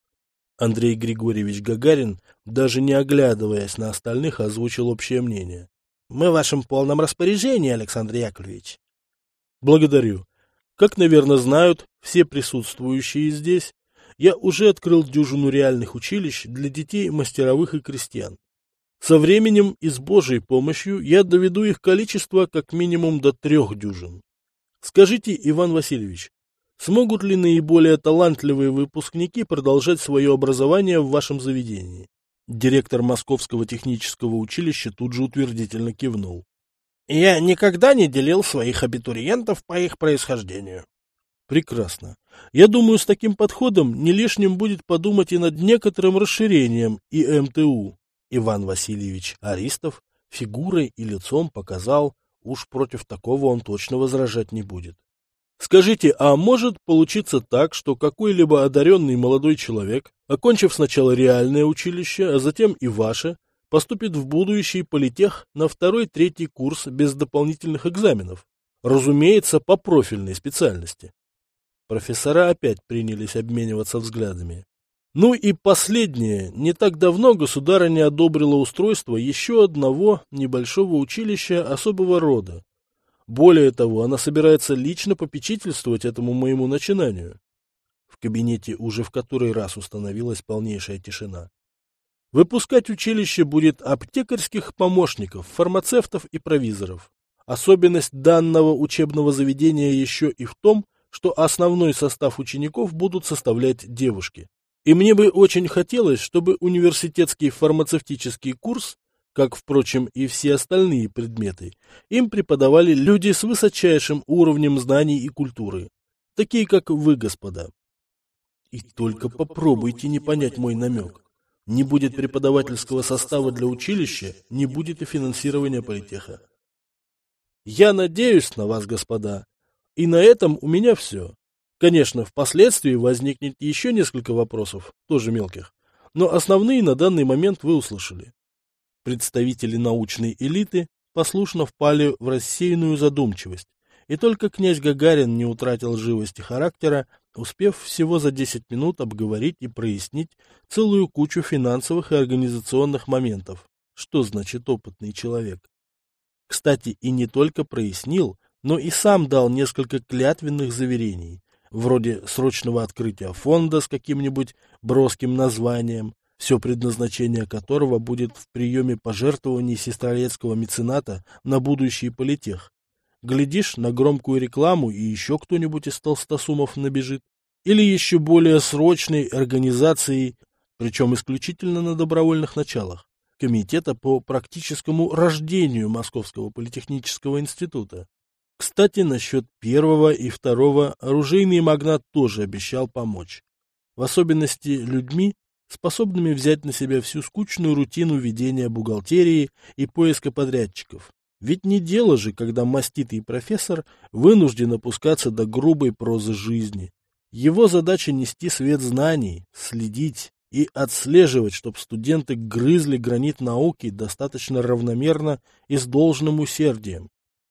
Андрей Григорьевич Гагарин, даже не оглядываясь на остальных, озвучил общее мнение. Мы в вашем полном распоряжении, Александр Яковлевич. Благодарю. Как, наверное, знают все присутствующие здесь, я уже открыл дюжину реальных училищ для детей мастеровых и крестьян. Со временем и с Божьей помощью я доведу их количество как минимум до трех дюжин. Скажите, Иван Васильевич, смогут ли наиболее талантливые выпускники продолжать свое образование в вашем заведении? Директор Московского технического училища тут же утвердительно кивнул. Я никогда не делил своих абитуриентов по их происхождению. Прекрасно. Я думаю, с таким подходом не лишним будет подумать и над некоторым расширением и эм тэ у. Иван Васильевич Аристов фигурой и лицом показал, уж против такого он точно возражать не будет. Скажите, а может получиться так, что какой-либо одаренный молодой человек, окончив сначала реальное училище, а затем и ваше, поступит в будущий политех на второй-третий курс без дополнительных экзаменов? Разумеется, по профильной специальности. Профессора опять принялись обмениваться взглядами. Ну и последнее. Не так давно государыня одобрила устройство еще одного небольшого училища особого рода. Более того, она собирается лично попечительствовать этому моему начинанию. В кабинете уже в который раз установилась полнейшая тишина. Выпускать училище будет аптекарских помощников, фармацевтов и провизоров. Особенность данного учебного заведения еще и в том, что основной состав учеников будут составлять девушки. И мне бы очень хотелось, чтобы университетский фармацевтический курс как, впрочем, и все остальные предметы, им преподавали люди с высочайшим уровнем знаний и культуры, такие как вы, господа. И только попробуйте не понять мой намек. Не будет преподавательского состава для училища, не будет и финансирования политеха. Я надеюсь на вас, господа, и на этом у меня все. Конечно, впоследствии возникнет еще несколько вопросов, тоже мелких, но основные на данный момент вы услышали. Представители научной элиты послушно впали в рассеянную задумчивость, и только князь Гагарин не утратил живости характера, успев всего за десять минут обговорить и прояснить целую кучу финансовых и организационных моментов. Что значит опытный человек? Кстати, и не только прояснил, но и сам дал несколько клятвенных заверений, вроде срочного открытия фонда с каким-нибудь броским названием, все предназначение которого будет в приеме пожертвований сестрорецкого мецената на будущий политех. Глядишь, на громкую рекламу и еще кто-нибудь из толстосумов набежит. Или еще более срочной организацией, причем исключительно на добровольных началах, Комитета по практическому рождению Московского политехнического института. Кстати, насчет первого и второго оружейный магнат тоже обещал помочь. В особенности людьми, способными взять на себя всю скучную рутину ведения бухгалтерии и поиска подрядчиков. Ведь не дело же, когда маститый профессор вынужден опускаться до грубой прозы жизни. Его задача нести свет знаний, следить и отслеживать, чтобы студенты грызли гранит науки достаточно равномерно и с должным усердием.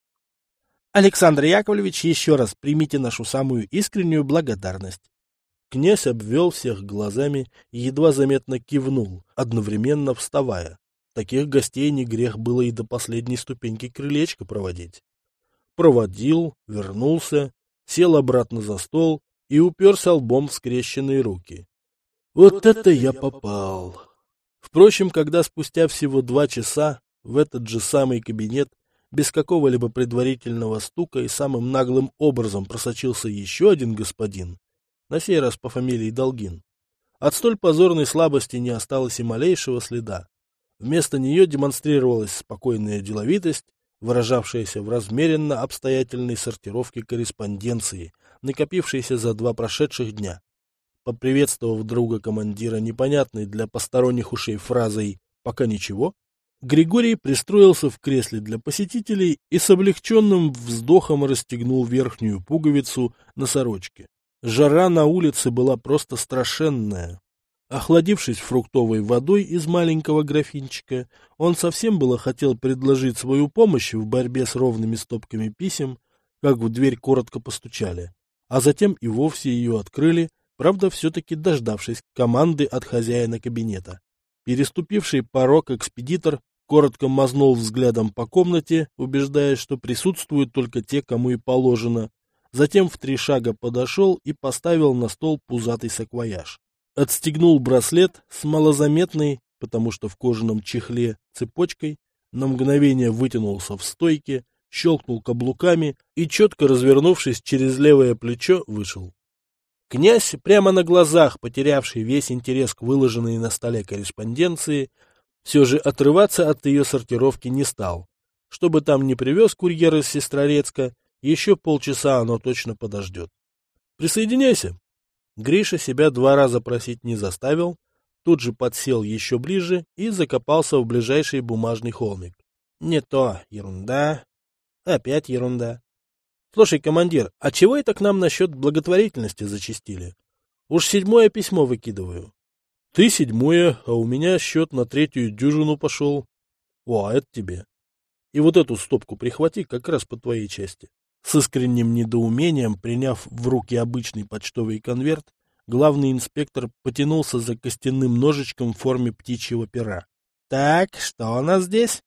Александр Яковлевич, еще раз примите нашу самую искреннюю благодарность. Князь обвел всех глазами и едва заметно кивнул, одновременно вставая. Таких гостей не грех было и до последней ступеньки крылечка проводить. Проводил, вернулся, сел обратно за стол и уперся лбом в скрещенные руки. Вот это я попал! Впрочем, когда спустя всего два часа в этот же самый кабинет без какого-либо предварительного стука и самым наглым образом просочился еще один господин, на сей раз по фамилии Долгин, от столь позорной слабости не осталось и малейшего следа. Вместо нее демонстрировалась спокойная деловитость, выражавшаяся в размеренно обстоятельной сортировке корреспонденции, накопившейся за два прошедших дня. Поприветствовав друга командира непонятной для посторонних ушей фразой «пока ничего», Григорий пристроился в кресле для посетителей и с облегченным вздохом расстегнул верхнюю пуговицу на сорочке. Жара на улице была просто страшенная. Охладившись фруктовой водой из маленького графинчика, он совсем было хотел предложить свою помощь в борьбе с ровными стопками писем, как в дверь коротко постучали, а затем и вовсе ее открыли, правда, все-таки дождавшись команды от хозяина кабинета. Переступивший порог экспедитор коротко мазнул взглядом по комнате, убеждаясь, что присутствуют только те, кому и положено, затем в три шага подошел и поставил на стол пузатый саквояж. Отстегнул браслет с малозаметной, потому что в кожаном чехле, цепочкой, на мгновение вытянулся в стойке, щелкнул каблуками и, четко развернувшись через левое плечо, вышел. Князь, прямо на глазах потерявший весь интерес к выложенной на столе корреспонденции, все же отрываться от ее сортировки не стал. Что бы там ни привез курьер из Сестрорецка, еще полчаса оно точно подождет. Присоединяйся. Гриша себя два раза просить не заставил, тут же подсел еще ближе и закопался в ближайший бумажный холмик. Не то, ерунда. Опять ерунда. Слушай, командир, а чего это к нам насчет благотворительности зачастили? Уж седьмое письмо выкидываю. Ты седьмое, а у меня счет на третью дюжину пошел. О, а это тебе. И вот эту стопку прихвати как раз по твоей части. С искренним недоумением, приняв в руки обычный почтовый конверт, главный инспектор потянулся за костяным ножичком в форме птичьего пера. Так, что у нас здесь?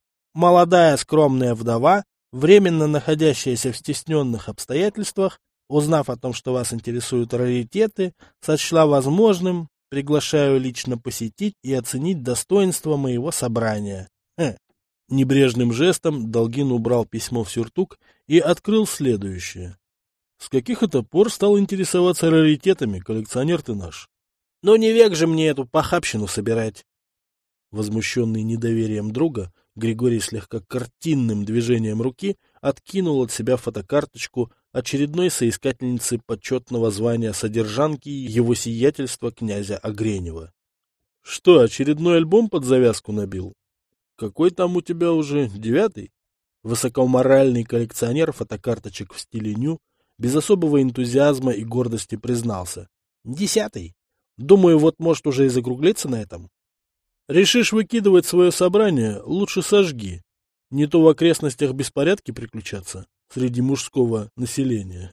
Молодая скромная вдова, временно находящаяся в стесненных обстоятельствах, узнав о том, что вас интересуют раритеты, сочла возможным, приглашаю лично посетить и оценить достоинство моего собрания. Хм. Небрежным жестом Долгин убрал письмо в сюртук и открыл следующее. С каких это пор стал интересоваться раритетами, коллекционер ты наш? Ну не век же мне эту похабщину собирать. Возмущенный недоверием друга, Григорий слегка картинным движением руки откинул от себя фотокарточку очередной соискательницы почетного звания содержанки его сиятельства князя Огренева. — Что, очередной альбом под завязку набил? Какой там у тебя уже девятый? Высокоморальный коллекционер фотокарточек в стиле ню без особого энтузиазма и гордости признался. — Десятый. Думаю, вот может уже и закруглиться на этом. Решишь выкидывать свое собрание, лучше сожги. Не то в окрестностях беспорядки приключатся среди мужского населения.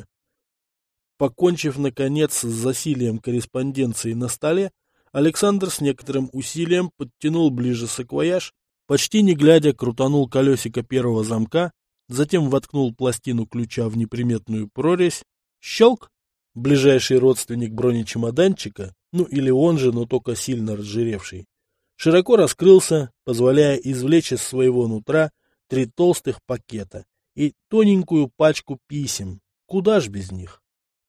Покончив, наконец, с засилием корреспонденции на столе, Александр с некоторым усилием подтянул ближе саквояж, почти не глядя крутанул колесико первого замка, затем воткнул пластину ключа в неприметную прорезь. Щелк! Ближайший родственник бронечемоданчика, ну или он же, но только сильно разжиревший, широко раскрылся, позволяя извлечь из своего нутра три толстых пакета и тоненькую пачку писем. Куда ж без них?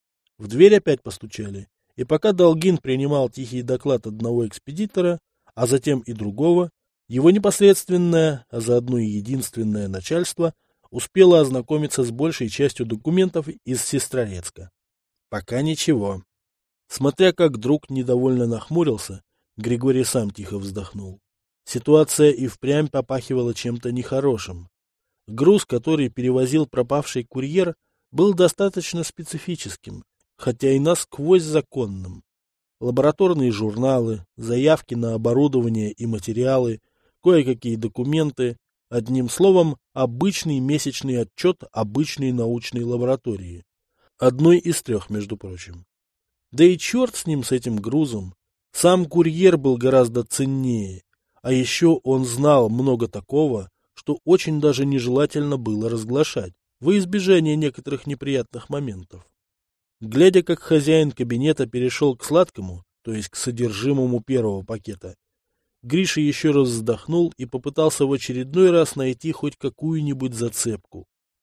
В дверь опять постучали, и пока Долгин принимал тихий доклад одного экспедитора, а затем и другого, его непосредственное, а заодно и единственное начальство успело ознакомиться с большей частью документов из Сестрорецка. Пока ничего. Смотря как друг недовольно нахмурился, Григорий сам тихо вздохнул. Ситуация и впрямь попахивала чем-то нехорошим. Груз, который перевозил пропавший курьер, был достаточно специфическим, хотя и насквозь законным. Лабораторные журналы, заявки на оборудование и материалы, кое-какие документы, одним словом, обычный месячный отчет обычной научной лаборатории. Одной из трех, между прочим. Да и черт с ним, с этим грузом. Сам курьер был гораздо ценнее, а еще он знал много такого, что очень даже нежелательно было разглашать, во избежание некоторых неприятных моментов. Глядя, как хозяин кабинета перешел к сладкому, то есть к содержимому первого пакета, Гриша еще раз вздохнул и попытался в очередной раз найти хоть какую-нибудь зацепку.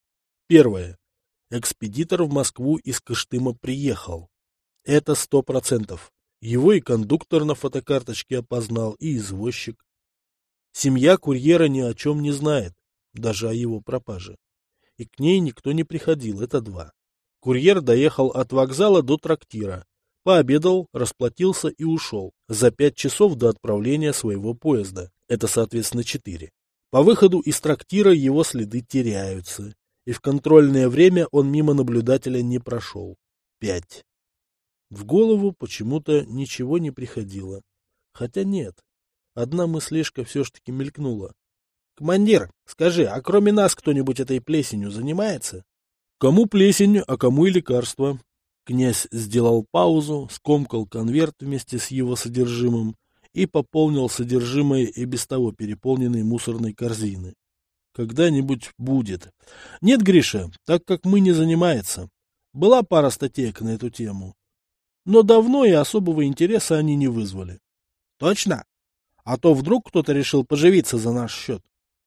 Первое. Экспедитор в Москву из Кыштыма приехал. Это сто процентов. Его и кондуктор на фотокарточке опознал, и извозчик. Семья курьера ни о чем не знает, даже о его пропаже. И к ней никто не приходил, это два. Курьер доехал от вокзала до трактира, пообедал, расплатился и ушел за пять часов до отправления своего поезда, это, соответственно, четыре. По выходу из трактира его следы теряются, и в контрольное время он мимо наблюдателя не прошел. Пять. В голову почему-то ничего не приходило. Хотя нет, одна мыслишка все ж таки мелькнула. — Командир, скажи, а кроме нас кто-нибудь этой плесенью занимается? — Кому плесень, а кому и лекарство. Князь сделал паузу, скомкал конверт вместе с его содержимым и пополнил содержимое и без того переполненной мусорной корзины. Когда-нибудь будет. Нет, Гриша, так как мы не занимается. Была пара статеек на эту тему. Но давно и особого интереса они не вызвали. Точно? А то вдруг кто-то решил поживиться за наш счет.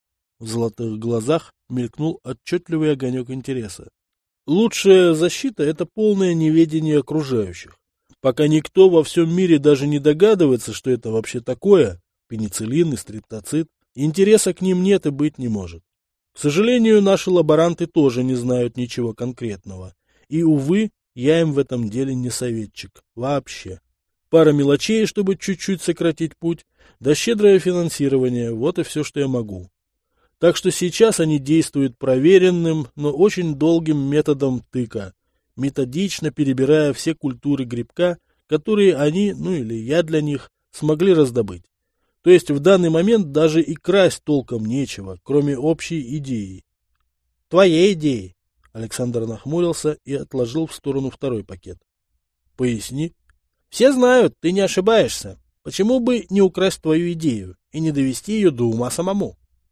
В золотых глазах мелькнул отчетливый огонек интереса. Лучшая защита — это полное неведение окружающих. Пока никто во всем мире даже не догадывается, что это вообще такое, пенициллин и стриптоцит, интереса к ним нет и быть не может. К сожалению, наши лаборанты тоже не знают ничего конкретного. И, увы, я им в этом деле не советчик. Вообще. Пара мелочей, чтобы чуть-чуть сократить путь, да щедрое финансирование — вот и все, что я могу. Так что сейчас они действуют проверенным, но очень долгим методом тыка, методично перебирая все культуры грибка, которые они, ну или я для них, смогли раздобыть. То есть в данный момент даже и красть толком нечего, кроме общей идеи. — Твоей идеи? — Александр нахмурился и отложил в сторону второй пакет. — Поясни. — Все знают, ты не ошибаешься. Почему бы не украсть твою идею и не довести ее до ума самому?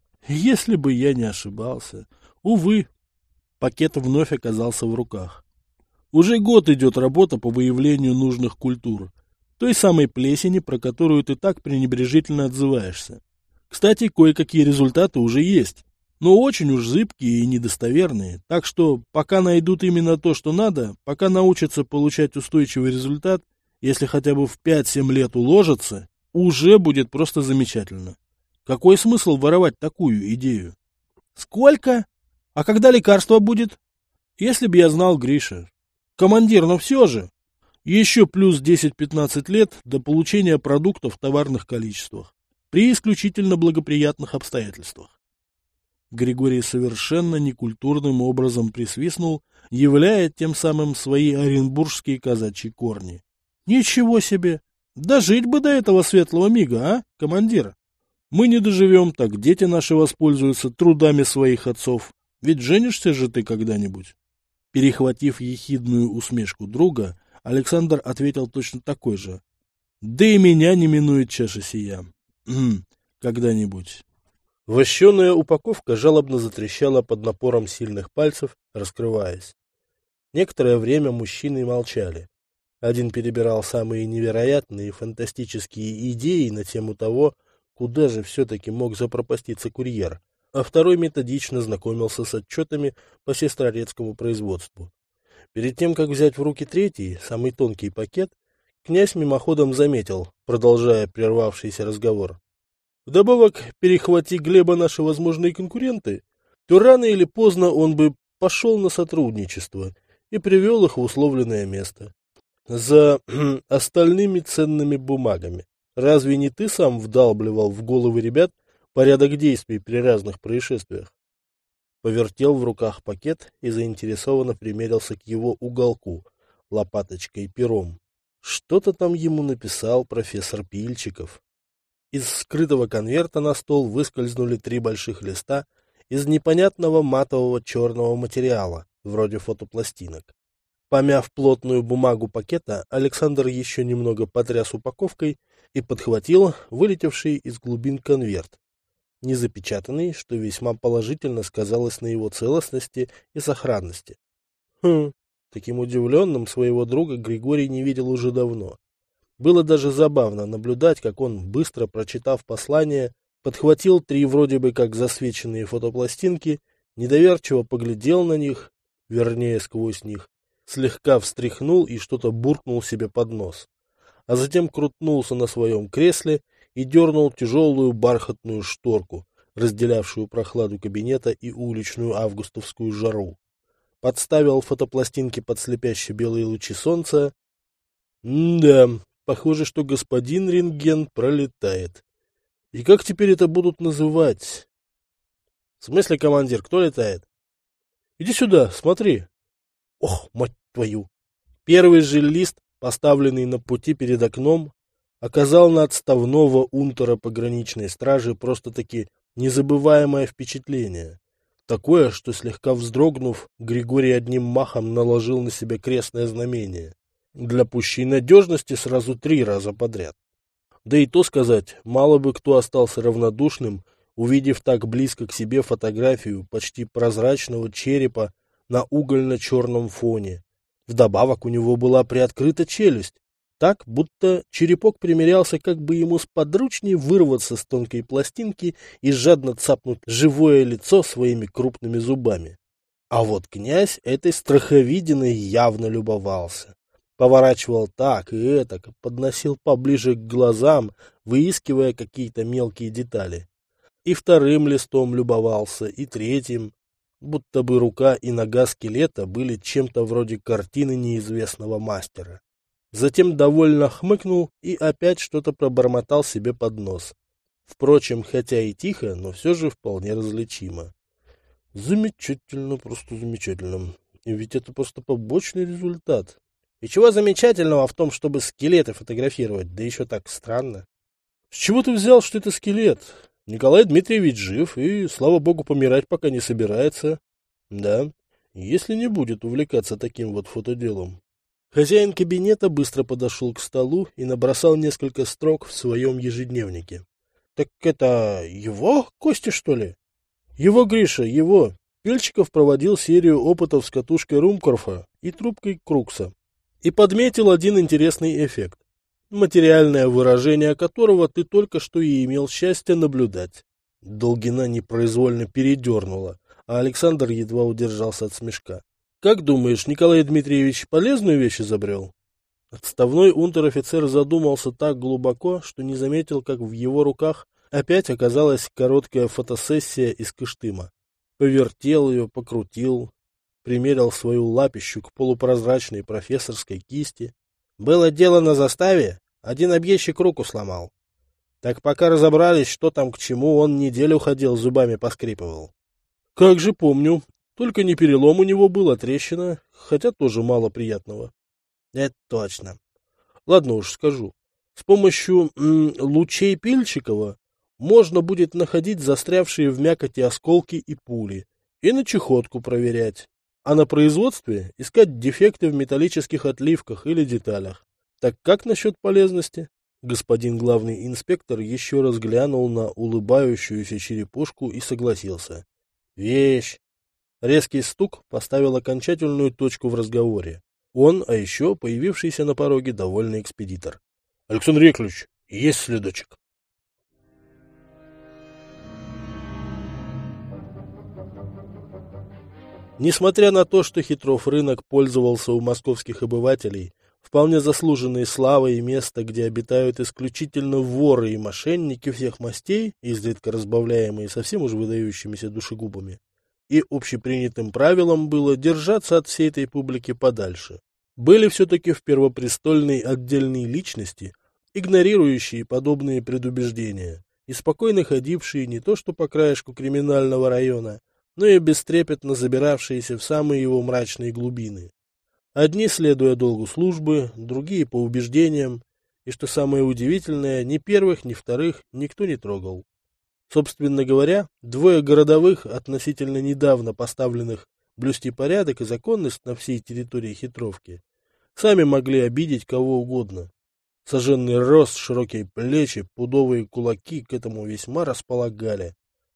Если бы я не ошибался. Увы. Пакет вновь оказался в руках. Уже год идет работа по выявлению нужных культур. Той самой плесени, про которую ты так пренебрежительно отзываешься. Кстати, кое-какие результаты уже есть. Но очень уж зыбкие и недостоверные. Так что, пока найдут именно то, что надо, пока научатся получать устойчивый результат, если хотя бы в пять-семь лет уложатся, уже будет просто замечательно. Какой смысл воровать такую идею? Сколько? А когда лекарство будет? Если бы я знал, Гриша. Командир, но все же. Еще плюс десять-пятнадцать лет до получения продуктов в товарных количествах. При исключительно благоприятных обстоятельствах. Григорий совершенно некультурным образом присвистнул, являя тем самым свои оренбургские казачьи корни. Ничего себе! Дожить бы до этого светлого мига, а, командир? Мы не доживем, так дети наши воспользуются трудами своих отцов. Ведь женишься же ты когда-нибудь. Перехватив ехидную усмешку друга, Александр ответил точно такой же. Да и меня не минует чаша сия. Когда-нибудь. Вощеная упаковка жалобно затрещала под напором сильных пальцев, раскрываясь. Некоторое время мужчины молчали. Один перебирал самые невероятные фантастические идеи на тему того, куда же все-таки мог запропаститься курьер, а второй методично знакомился с отчетами по сестрорецкому производству. Перед тем, как взять в руки третий, самый тонкий пакет, князь мимоходом заметил, продолжая прервавшийся разговор. Вдобавок, перехвати Глеба наши возможные конкуренты, то рано или поздно он бы пошел на сотрудничество и привел их в условленное место. За остальными ценными бумагами. Разве не ты сам вдалбливал в головы ребят порядок действий при разных происшествиях? Повертел в руках пакет и заинтересованно примерился к его уголку, лопаточкой и пером. Что-то там ему написал профессор Пильчиков. Из скрытого конверта на стол выскользнули три больших листа из непонятного матового черного материала, вроде фотопластинок. Помяв плотную бумагу пакета, Александр еще немного потряс упаковкой и подхватил вылетевший из глубин конверт, незапечатанный, что весьма положительно сказалось на его целостности и сохранности. Хм, таким удивленным своего друга Григорий не видел уже давно. Было даже забавно наблюдать, как он, быстро прочитав послание, подхватил три вроде бы как засвеченные фотопластинки, недоверчиво поглядел на них, вернее сквозь них, слегка встряхнул и что-то буркнул себе под нос, а затем крутнулся на своем кресле и дернул тяжелую бархатную шторку, разделявшую прохладу кабинета и уличную августовскую жару. Подставил фотопластинки под слепящие белые лучи солнца. М-да, похоже, что господин рентген пролетает. И как теперь это будут называть? В смысле, командир, кто летает? Иди сюда, смотри. Ох, мать твою! Первый же лист, поставленный на пути перед окном, оказал на отставного унтера пограничной стражи просто-таки незабываемое впечатление. Такое, что, слегка вздрогнув, Григорий одним махом наложил на себя крестное знамение. Для пущей надежности сразу три раза подряд. Да и то сказать, мало бы кто остался равнодушным, увидев так близко к себе фотографию почти прозрачного черепа на угольно-черном фоне. Вдобавок у него была приоткрыта челюсть, так, будто черепок примерялся, как бы ему сподручнее вырваться с тонкой пластинки и жадно цапнуть живое лицо своими крупными зубами. А вот князь этой страховидиной явно любовался. Поворачивал так и этак, подносил поближе к глазам, выискивая какие-то мелкие детали. И вторым листом любовался, и третьим, будто бы рука и нога скелета были чем-то вроде картины неизвестного мастера. Затем довольно хмыкнул и опять что-то пробормотал себе под нос. Впрочем, хотя и тихо, но все же вполне различимо. Замечательно, просто замечательно. И ведь это просто побочный результат. И чего замечательного в том, чтобы скелеты фотографировать, да еще так странно? С чего ты взял, что это скелет? Николай Дмитриевич жив и, слава богу, помирать пока не собирается. Да, если не будет увлекаться таким вот фотоделом. Хозяин кабинета быстро подошел к столу и набросал несколько строк в своем ежедневнике. — Так это его кости, что ли? — Его, Гриша, его. Пильчиков проводил серию опытов с катушкой Румкорфа и трубкой Крукса. И подметил один интересный эффект, материальное выражение которого ты только что и имел счастье наблюдать. Долгина непроизвольно передернула, а Александр едва удержался от смешка. Как думаешь, Николай Дмитриевич полезную вещь изобрел? Отставной унтер-офицер задумался так глубоко, что не заметил, как в его руках опять оказалась короткая фотосессия из Кыштыма. Повертел ее, покрутил, примерил свою лапищу к полупрозрачной профессорской кисти. Было дело на заставе, один объездчик руку сломал. Так пока разобрались, что там к чему, он неделю ходил, зубами поскрипывал. Как же помню, только не перелом у него был, а трещина, хотя тоже мало приятного. Это точно. Ладно уж скажу. С помощью м, лучей Пильчикова можно будет находить застрявшие в мякоти осколки и пули, и на чехотку проверять. А на производстве искать дефекты в металлических отливках или деталях. Так как насчет полезности? Господин главный инспектор еще раз глянул на улыбающуюся черепушку и согласился. Вещь. Резкий стук поставил окончательную точку в разговоре. Он, а еще появившийся на пороге довольный экспедитор. — Александр Яковлевич, есть следочек. Несмотря на то, что Хитров рынок пользовался у московских обывателей вполне заслуженной славой и место, где обитают исключительно воры и мошенники всех мастей, изредка разбавляемые совсем уж выдающимися душегубами, и общепринятым правилом было держаться от всей этой публики подальше. Были все-таки в Первопрестольной отдельные личности, игнорирующие подобные предубеждения и спокойно ходившие не то что по краешку криминального района, но и бестрепетно забиравшиеся в самые его мрачные глубины. Одни следуя долгу службы, другие по убеждениям, и, что самое удивительное, ни первых, ни вторых никто не трогал. Собственно говоря, двое городовых, относительно недавно поставленных блюсти порядок и законность на всей территории Хитровки, сами могли обидеть кого угодно. Сожженный рост, широкие плечи, пудовые кулаки к этому весьма располагали.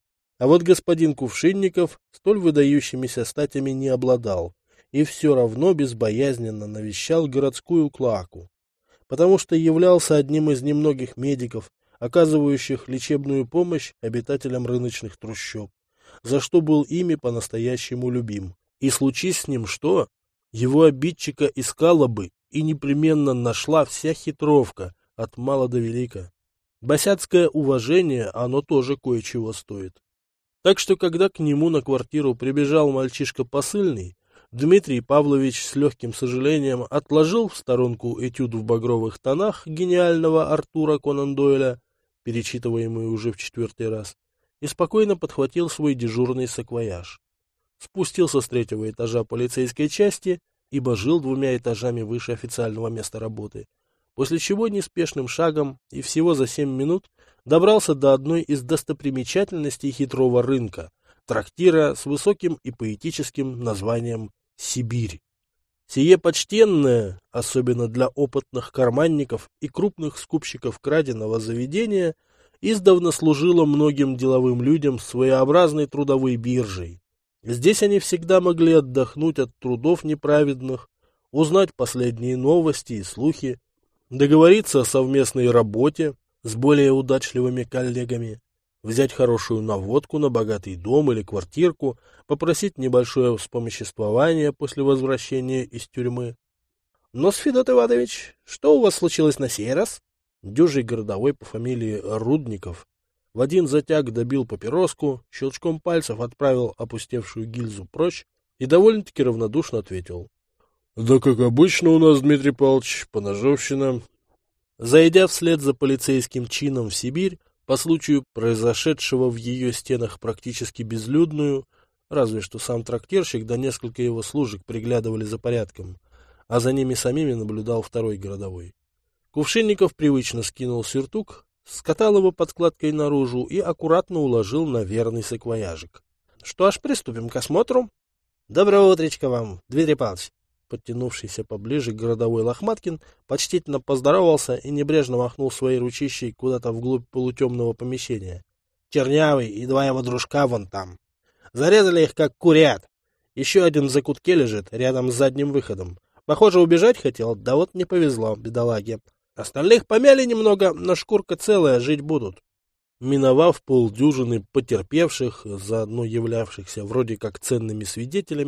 А вот господин Кувшинников столь выдающимися статями не обладал и все равно безбоязненно навещал городскую клоаку, потому что являлся одним из немногих медиков, оказывающих лечебную помощь обитателям рыночных трущоб, за что был ими по-настоящему любим. И случись с ним что, его обидчика искала бы и непременно нашла вся Хитровка, от мала до велика. Босяцкое уважение, оно тоже кое-чего стоит. Так что, когда к нему на квартиру прибежал мальчишка посыльный, Дмитрий Павлович с легким сожалением отложил в сторонку этюд в багровых тонах гениального Артура Конан Дойля, перечитываемый уже в четвертый раз, и спокойно подхватил свой дежурный саквояж. Спустился с третьего этажа полицейской части, ибо жил двумя этажами выше официального места работы, после чего неспешным шагом и всего за семь минут добрался до одной из достопримечательностей хитрого рынка, трактира с высоким и поэтическим названием «Сибирь». Сие почтенное, особенно для опытных карманников и крупных скупщиков краденого заведения, издавна служило многим деловым людям своеобразной трудовой биржей. Здесь они всегда могли отдохнуть от трудов неправедных, узнать последние новости и слухи, договориться о совместной работе с более удачливыми коллегами, взять хорошую наводку на богатый дом или квартирку, попросить небольшое вспомоществование после возвращения из тюрьмы. — Но, Федот Иванович, что у вас случилось на сей раз? Дюжий городовой по фамилии Рудников в один затяг добил папироску, щелчком пальцев отправил опустевшую гильзу прочь и довольно-таки равнодушно ответил. — Да как обычно у нас, Дмитрий Павлович, поножовщина. Зайдя вслед за полицейским чином в Сибирь, по случаю произошедшего в ее стенах практически безлюдную, разве что сам трактирщик да несколько его служек приглядывали за порядком, а за ними самими наблюдал второй городовой. Кувшинников привычно скинул сюртук, скатал его под складкой наружу и аккуратно уложил на верный саквояжик. — Что ж, приступим к осмотру. — Доброе утречко вам, Дмитрий Павлович. Подтянувшийся поближе городовой Лохматкин почтительно поздоровался и небрежно махнул своей ручищей куда-то вглубь полутемного помещения. — Чернявый и два его дружка вон там. Зарезали их, как курят. Еще один в закутке лежит, рядом с задним выходом. Похоже, убежать хотел, да вот не повезло, бедолаге. Остальных помяли немного, но шкурка целая, жить будут. Миновав полдюжины потерпевших, заодно являвшихся вроде как ценными свидетелями,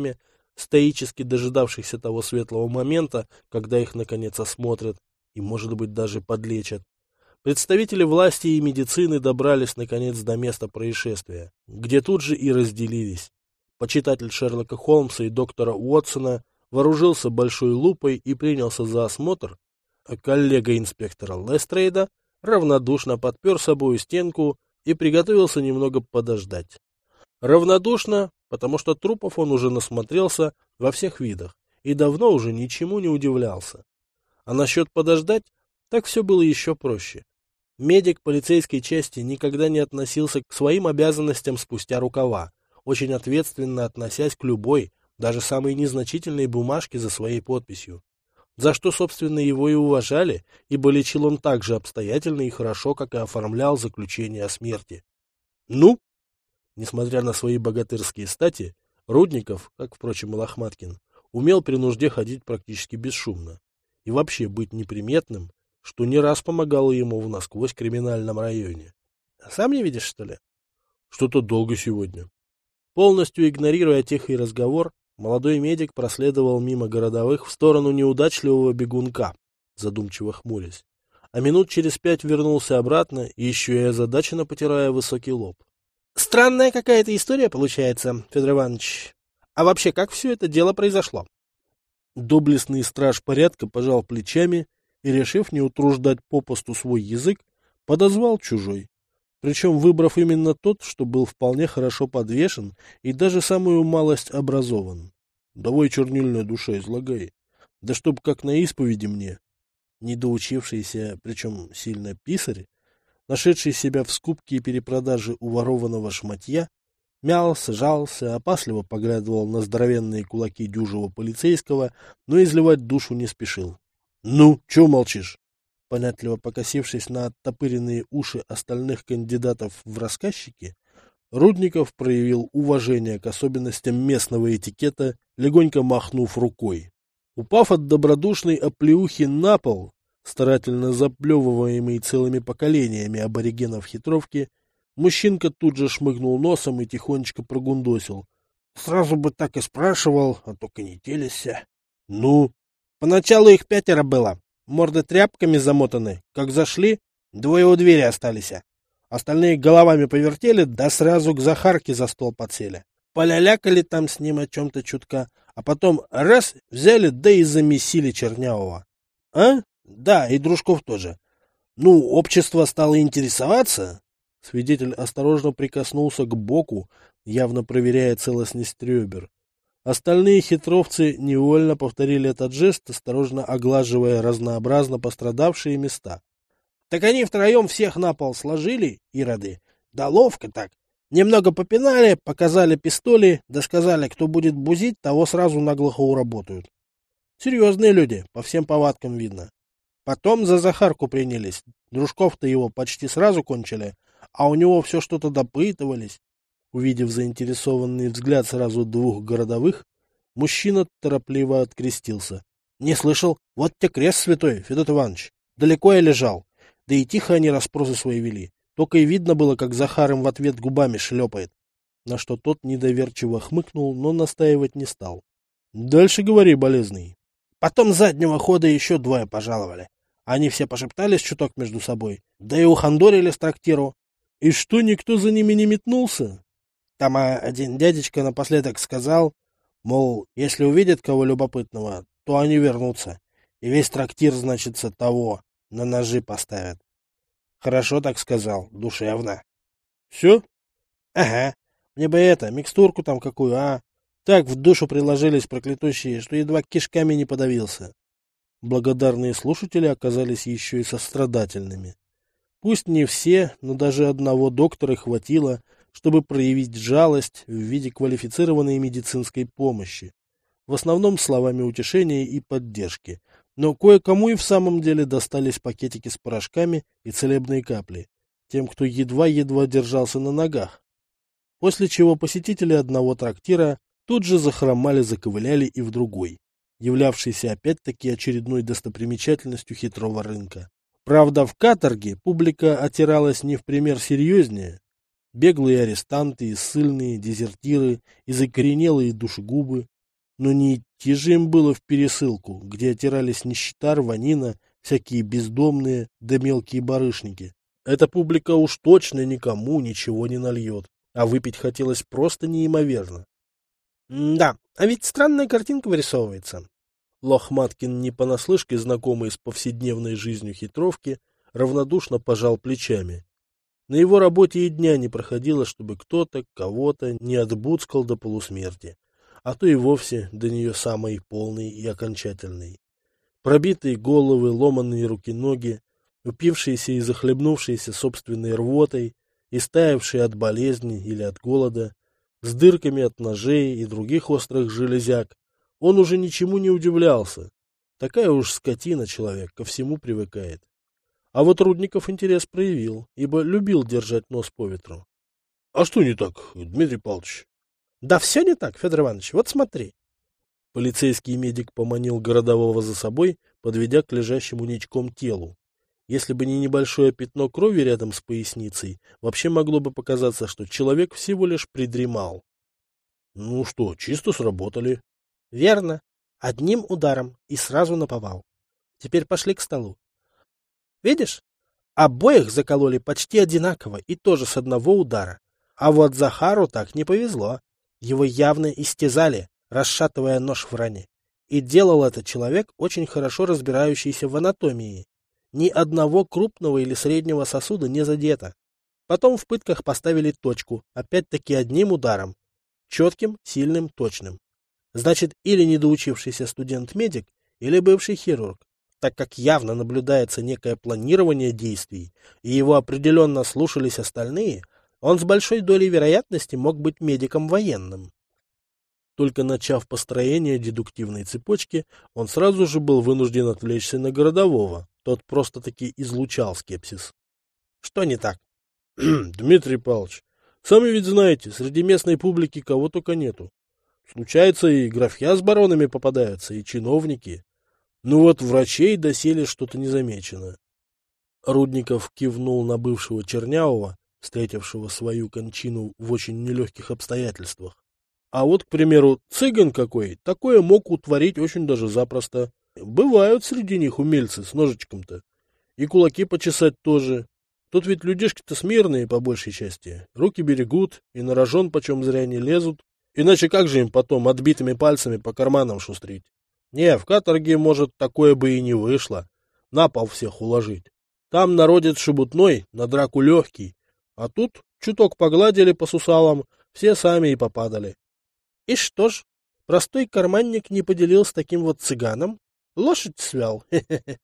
стоически дожидавшихся того светлого момента, когда их наконец осмотрят и, может быть, даже подлечат. Представители власти и медицины добрались наконец до места происшествия, где тут же и разделились. Почитатель Шерлока Холмса и доктора Уотсона вооружился большой лупой и принялся за осмотр, а коллега инспектора Лестрейда равнодушно подпер собою стенку и приготовился немного подождать. Равнодушно, потому что трупов он уже насмотрелся во всех видах и давно уже ничему не удивлялся. А насчет подождать, так все было еще проще. Медик полицейской части никогда не относился к своим обязанностям спустя рукава, очень ответственно относясь к любой, даже самой незначительной бумажке за своей подписью. За что, собственно, его и уважали, ибо лечил он так же обстоятельно и хорошо, как и оформлял заключение о смерти. Ну, несмотря на свои богатырские стати, Рудников, как, впрочем, и Лохматкин, умел при нужде ходить практически бесшумно и вообще быть неприметным, что не раз помогало ему в насквозь криминальном районе. Сам не видишь, что ли? Что-то долго сегодня. Полностью игнорируя тихий разговор, молодой медик проследовал мимо городовых в сторону неудачливого бегунка, задумчиво хмурясь. А минут через пять вернулся обратно, еще и озадаченно потирая высокий лоб. Странная какая-то история получается, Федор Иванович. А вообще, как все это дело произошло? Доблестный страж порядка пожал плечами и, решив не утруждать попусту свой язык, подозвал чужой. Причем выбрав именно тот, что был вполне хорошо подвешен и даже самую малость образован. Давай, чернильная душа, излагай. Да чтоб как на исповеди мне. Недоучившийся, причем сильно писарь, нашедший себя в скупке и перепродаже уворованного шматья, мялся, жался, опасливо поглядывал на здоровенные кулаки дюжего полицейского, но изливать душу не спешил. — Ну, чего молчишь? Понятливо покосившись на оттопыренные уши остальных кандидатов в рассказчики, Рудников проявил уважение к особенностям местного этикета, легонько махнув рукой. Упав от добродушной оплеухи на пол, старательно заплевываемый целыми поколениями аборигенов хитровки, мужчинка тут же шмыгнул носом и тихонечко прогундосил. — Сразу бы так и спрашивал, а то конетелися. — Ну? Поначалу их пятеро было. Морды тряпками замотаны. Как зашли, двое у двери остались. Остальные головами повертели, да сразу к Захарке за стол подсели. Полялякали там с ним о чем-то чутка, а потом раз взяли, да и замесили Чернявого. А? Да, и Дружков тоже. Ну, общество стало интересоваться. Свидетель осторожно прикоснулся к боку, явно проверяя целостность ребер. Остальные хитровцы невольно повторили этот жест, осторожно оглаживая разнообразно пострадавшие места. Так они втроем всех на пол сложили, ироды. Да ловко так. Немного попинали, показали пистоли, да сказали, кто будет бузить, того сразу наглухо уработают. Серьезные люди, по всем повадкам видно. Потом за Захарку принялись. Дружков-то его почти сразу кончили, а у него все что-то допытывались. Увидев заинтересованный взгляд сразу двух городовых, мужчина торопливо открестился. — Не слышал? Вот те крест святой, Федот Иванович. Далеко я лежал. Да и тихо они расспросы свои вели. Только и видно было, как Захар им в ответ губами шлепает. На что тот недоверчиво хмыкнул, но настаивать не стал. — Дальше говори, болезный. Потом с заднего хода еще двое пожаловали. Они все пошептались чуток между собой, да и ухандорили с трактиру. — И что, никто за ними не метнулся? Там один дядечка напоследок сказал, мол, если увидят кого любопытного, то они вернутся, и весь трактир, значится, того, на ножи поставят. Хорошо так сказал, душевно. Все? Ага, мне бы это, микстурку там какую, а? Так в душу приложились проклятущие, что едва кишками не подавился. Благодарные слушатели оказались еще и сострадательными. Пусть не все, но даже одного доктора хватило, чтобы проявить жалость в виде квалифицированной медицинской помощи, в основном словами утешения и поддержки, но кое-кому и в самом деле достались пакетики с порошками и целебные капли, тем, кто едва-едва держался на ногах. После чего посетители одного трактира тут же захромали-заковыляли и в другой, являвшийся опять-таки очередной достопримечательностью хитрого рынка. Правда, в каторге публика отиралась не в пример серьезнее. Беглые арестанты, и ссыльные, дезертиры, и закоренелые душегубы Но не идти же им было в пересылку, где отирались нищета, рванина, всякие бездомные да мелкие барышники. Эта публика уж точно никому ничего не нальет, а выпить хотелось просто неимоверно. Да, а ведь странная картинка вырисовывается. Лохматкин, не понаслышке знакомый с повседневной жизнью хитровки, равнодушно пожал плечами. На его работе и дня не проходило, чтобы кто-то кого-то не отбуцкал до полусмерти, а то и вовсе до нее самой полной и окончательной. Пробитые головы, ломаные руки-ноги, упившиеся и захлебнувшиеся собственной рвотой, истаявшие от болезни или от голода, с дырками от ножей и других острых железяк, он уже ничему не удивлялся. Такая уж скотина человек, ко всему привыкает. А вот Рудников интерес проявил, ибо любил держать нос по ветру. — А что не так, Дмитрий Павлович? — Да все не так, Федор Иванович, вот смотри. Полицейский медик поманил городового за собой, подведя к лежащему ничком телу. Если бы не небольшое пятно крови рядом с поясницей, вообще могло бы показаться, что человек всего лишь придремал. — Ну что, чисто сработали. — Верно. Одним ударом и сразу наповал. Теперь пошли к столу. Видишь? Обоих закололи почти одинаково и тоже с одного удара. А вот Захару так не повезло. Его явно истязали, расшатывая нож в ране. И делал это человек, очень хорошо разбирающийся в анатомии. Ни одного крупного или среднего сосуда не задето. Потом в пытках поставили точку, опять-таки одним ударом. Четким, сильным, точным. Значит, или недоучившийся студент-медик, или бывший хирург, так как явно наблюдается некое планирование действий, и его определенно слушались остальные, он с большой долей вероятности мог быть медиком военным. Только начав построение дедуктивной цепочки, он сразу же был вынужден отвлечься на городового. Тот просто-таки излучал скепсис. Что не так? — Дмитрий Павлович, сами ведь знаете, среди местной публики кого только нету. Случается, и графья с баронами попадаются, и чиновники. Ну вот врачей доселе что-то не замечено. Рудников кивнул на бывшего Чернявого, встретившего свою кончину в очень нелегких обстоятельствах. А вот, к примеру, цыган какой, такое мог утворить очень даже запросто. Бывают среди них умельцы с ножичком-то. И кулаки почесать тоже. Тут ведь людишки-то смирные по большей части. Руки берегут, и на рожон почем зря не лезут. Иначе как же им потом отбитыми пальцами по карманам шустрить? Не, в каторге, может, такое бы и не вышло. На пол всех уложить. Там народец шебутной, на драку легкий. А тут чуток погладили по сусалам, все сами и попадали. И что ж, простой карманник не поделил с таким вот цыганом? Лошадь свял. Хе-хе-хе.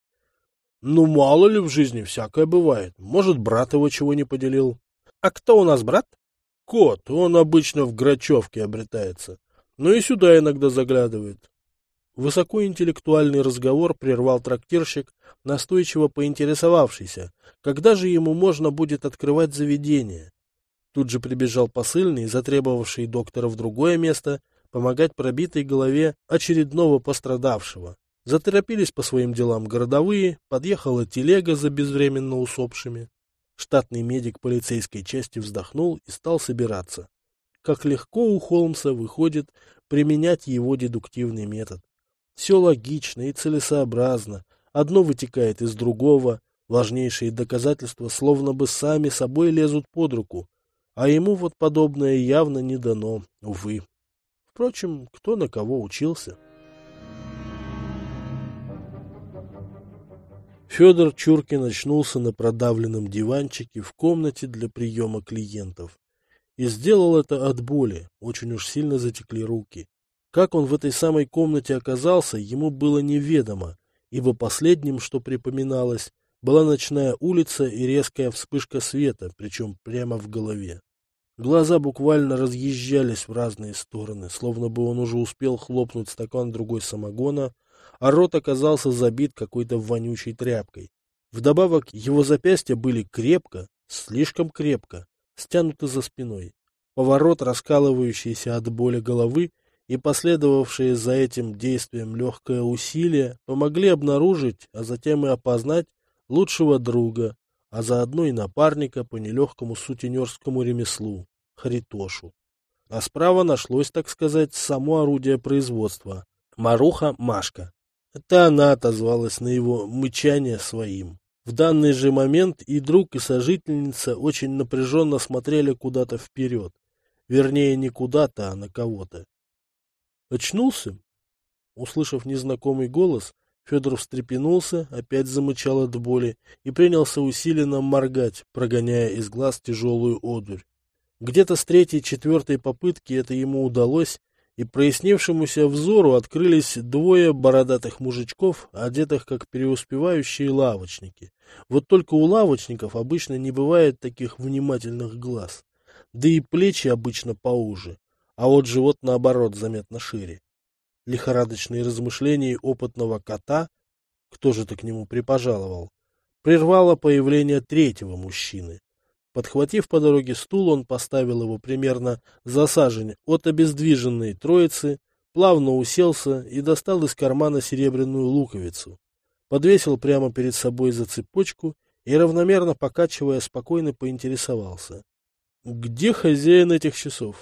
Ну, мало ли в жизни всякое бывает. Может, брат его чего не поделил. А кто у нас брат? Кот, он обычно в Грачевке обретается. Но и сюда иногда заглядывает. Высокоинтеллектуальный разговор прервал трактирщик, настойчиво поинтересовавшийся, когда же ему можно будет открывать заведение. Тут же прибежал посыльный, затребовавший доктора в другое место, помогать пробитой голове очередного пострадавшего. Заторопились по своим делам городовые, подъехала телега за безвременно усопшими. Штатный медик полицейской части вздохнул и стал собираться. Как легко у Холмса выходит применять его дедуктивный метод. Все логично и целесообразно, одно вытекает из другого, важнейшие доказательства словно бы сами собой лезут под руку, а ему вот подобное явно не дано, увы. Впрочем, кто на кого учился? Федор Чуркин очнулся на продавленном диванчике в комнате для приема клиентов. И сделал это от боли, очень уж сильно затекли руки. Как он в этой самой комнате оказался, ему было неведомо, ибо последним, что припоминалось, была ночная улица и резкая вспышка света, причем прямо в голове. Глаза буквально разъезжались в разные стороны, словно бы он уже успел хлопнуть стакан другой самогона, а рот оказался забит какой-то вонючей тряпкой. Вдобавок его запястья были крепко, слишком крепко, стянуты за спиной. Поворот раскалывающейся от боли головы и последовавшее за этим действием легкое усилие помогли обнаружить, а затем и опознать лучшего друга, а заодно и напарника по нелегкому сутенерскому ремеслу, Харитошу. А справа нашлось, так сказать, само орудие производства. Маруха Машка. Это она отозвалась на его мычание своим. В данный же момент и друг, и сожительница очень напряженно смотрели куда-то вперед. Вернее, не куда-то, а на кого-то. Очнулся? Услышав незнакомый голос, Федор встрепенулся, опять замычал от боли и принялся усиленно моргать, прогоняя из глаз тяжелую одурь. Где-то с третьей-четвертой попытки это ему удалось, и прояснившемуся взору открылись двое бородатых мужичков, одетых как преуспевающие лавочники. Вот только у лавочников обычно не бывает таких внимательных глаз, да и плечи обычно поуже, а вот живот, наоборот, заметно шире. Лихорадочные размышления опытного кота, кто же-то к нему припожаловал, прервало появление третьего мужчины. Подхватив по дороге стул, он поставил его примерно за сажень от обездвиженной троицы, плавно уселся и достал из кармана серебряную луковицу. Подвесил прямо перед собой за цепочку и, равномерно покачивая, спокойно поинтересовался. — Где хозяин этих часов?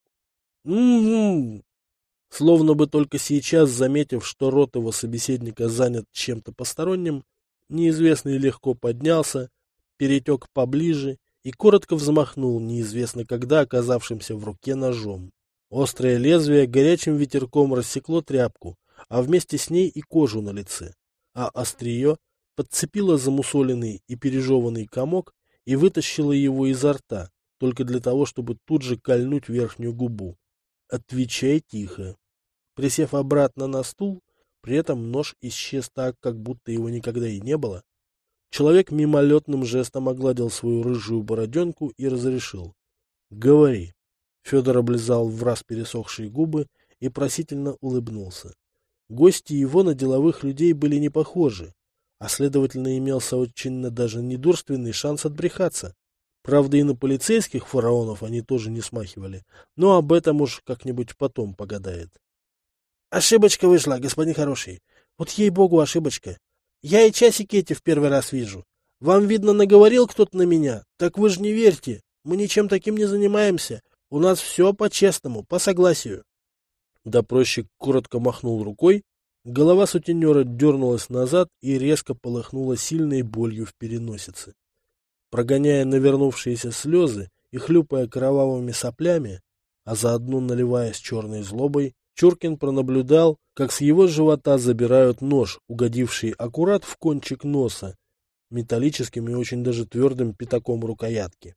«М-м-м!» Словно бы только сейчас, заметив, что рот его собеседника занят чем-то посторонним, неизвестный легко поднялся, перетек поближе и коротко взмахнул, неизвестно когда оказавшимся в руке ножом. Острое лезвие горячим ветерком рассекло тряпку, а вместе с ней и кожу на лице, а острие подцепило замусоленный и пережеванный комок и вытащило его изо рта, только для того, чтобы тут же кольнуть верхнюю губу. «Отвечай тихо». Присев обратно на стул, при этом нож исчез так, как будто его никогда и не было. Человек мимолетным жестом огладил свою рыжую бороденку и разрешил. — Говори. Федор облизал враз пересохшие губы и просительно улыбнулся. Гости его на деловых людей были не похожи, а, следовательно, имелся очень даже недурственный шанс отбрехаться. Правда, и на полицейских фараонов они тоже не смахивали, но об этом уж как-нибудь потом погадает. — Ошибочка вышла, господин хороший. Вот ей-богу ошибочка. Я и часики эти в первый раз вижу. Вам, видно, наговорил кто-то на меня. Так вы же не верьте. Мы ничем таким не занимаемся. У нас все по-честному, по согласию. Допросчик коротко махнул рукой. Голова сутенера дернулась назад и резко полыхнула сильной болью в переносице. Прогоняя навернувшиеся слезы и хлюпая кровавыми соплями, а заодно наливаясь черной злобой, Чуркин пронаблюдал, как с его живота забирают нож, угодивший аккурат в кончик носа, металлическим и очень даже твердым пятаком рукоятки.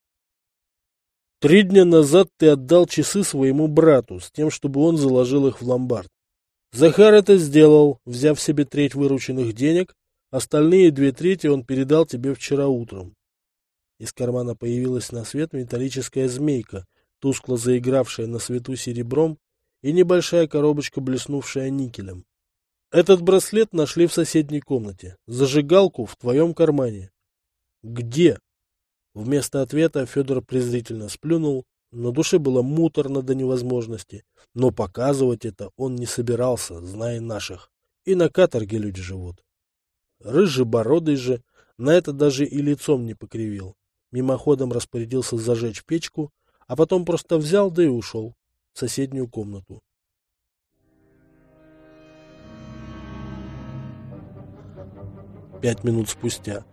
Три дня назад ты отдал часы своему брату, с тем, чтобы он заложил их в ломбард. Захар это сделал, взяв себе треть вырученных денег, остальные две трети он передал тебе вчера утром. Из кармана появилась на свет металлическая змейка, тускло заигравшая на свету серебром, и небольшая коробочка, блеснувшая никелем. Этот браслет нашли в соседней комнате. Зажигалку в твоем кармане. Где? Вместо ответа Федор презрительно сплюнул. На душе было муторно до невозможности, но показывать это он не собирался, зная наших. И на каторге люди живут. Рыжебородый же на это даже и лицом не покривил. Мимоходом распорядился зажечь печку, а потом просто взял да и ушел в соседнюю комнату. Пять минут спустя.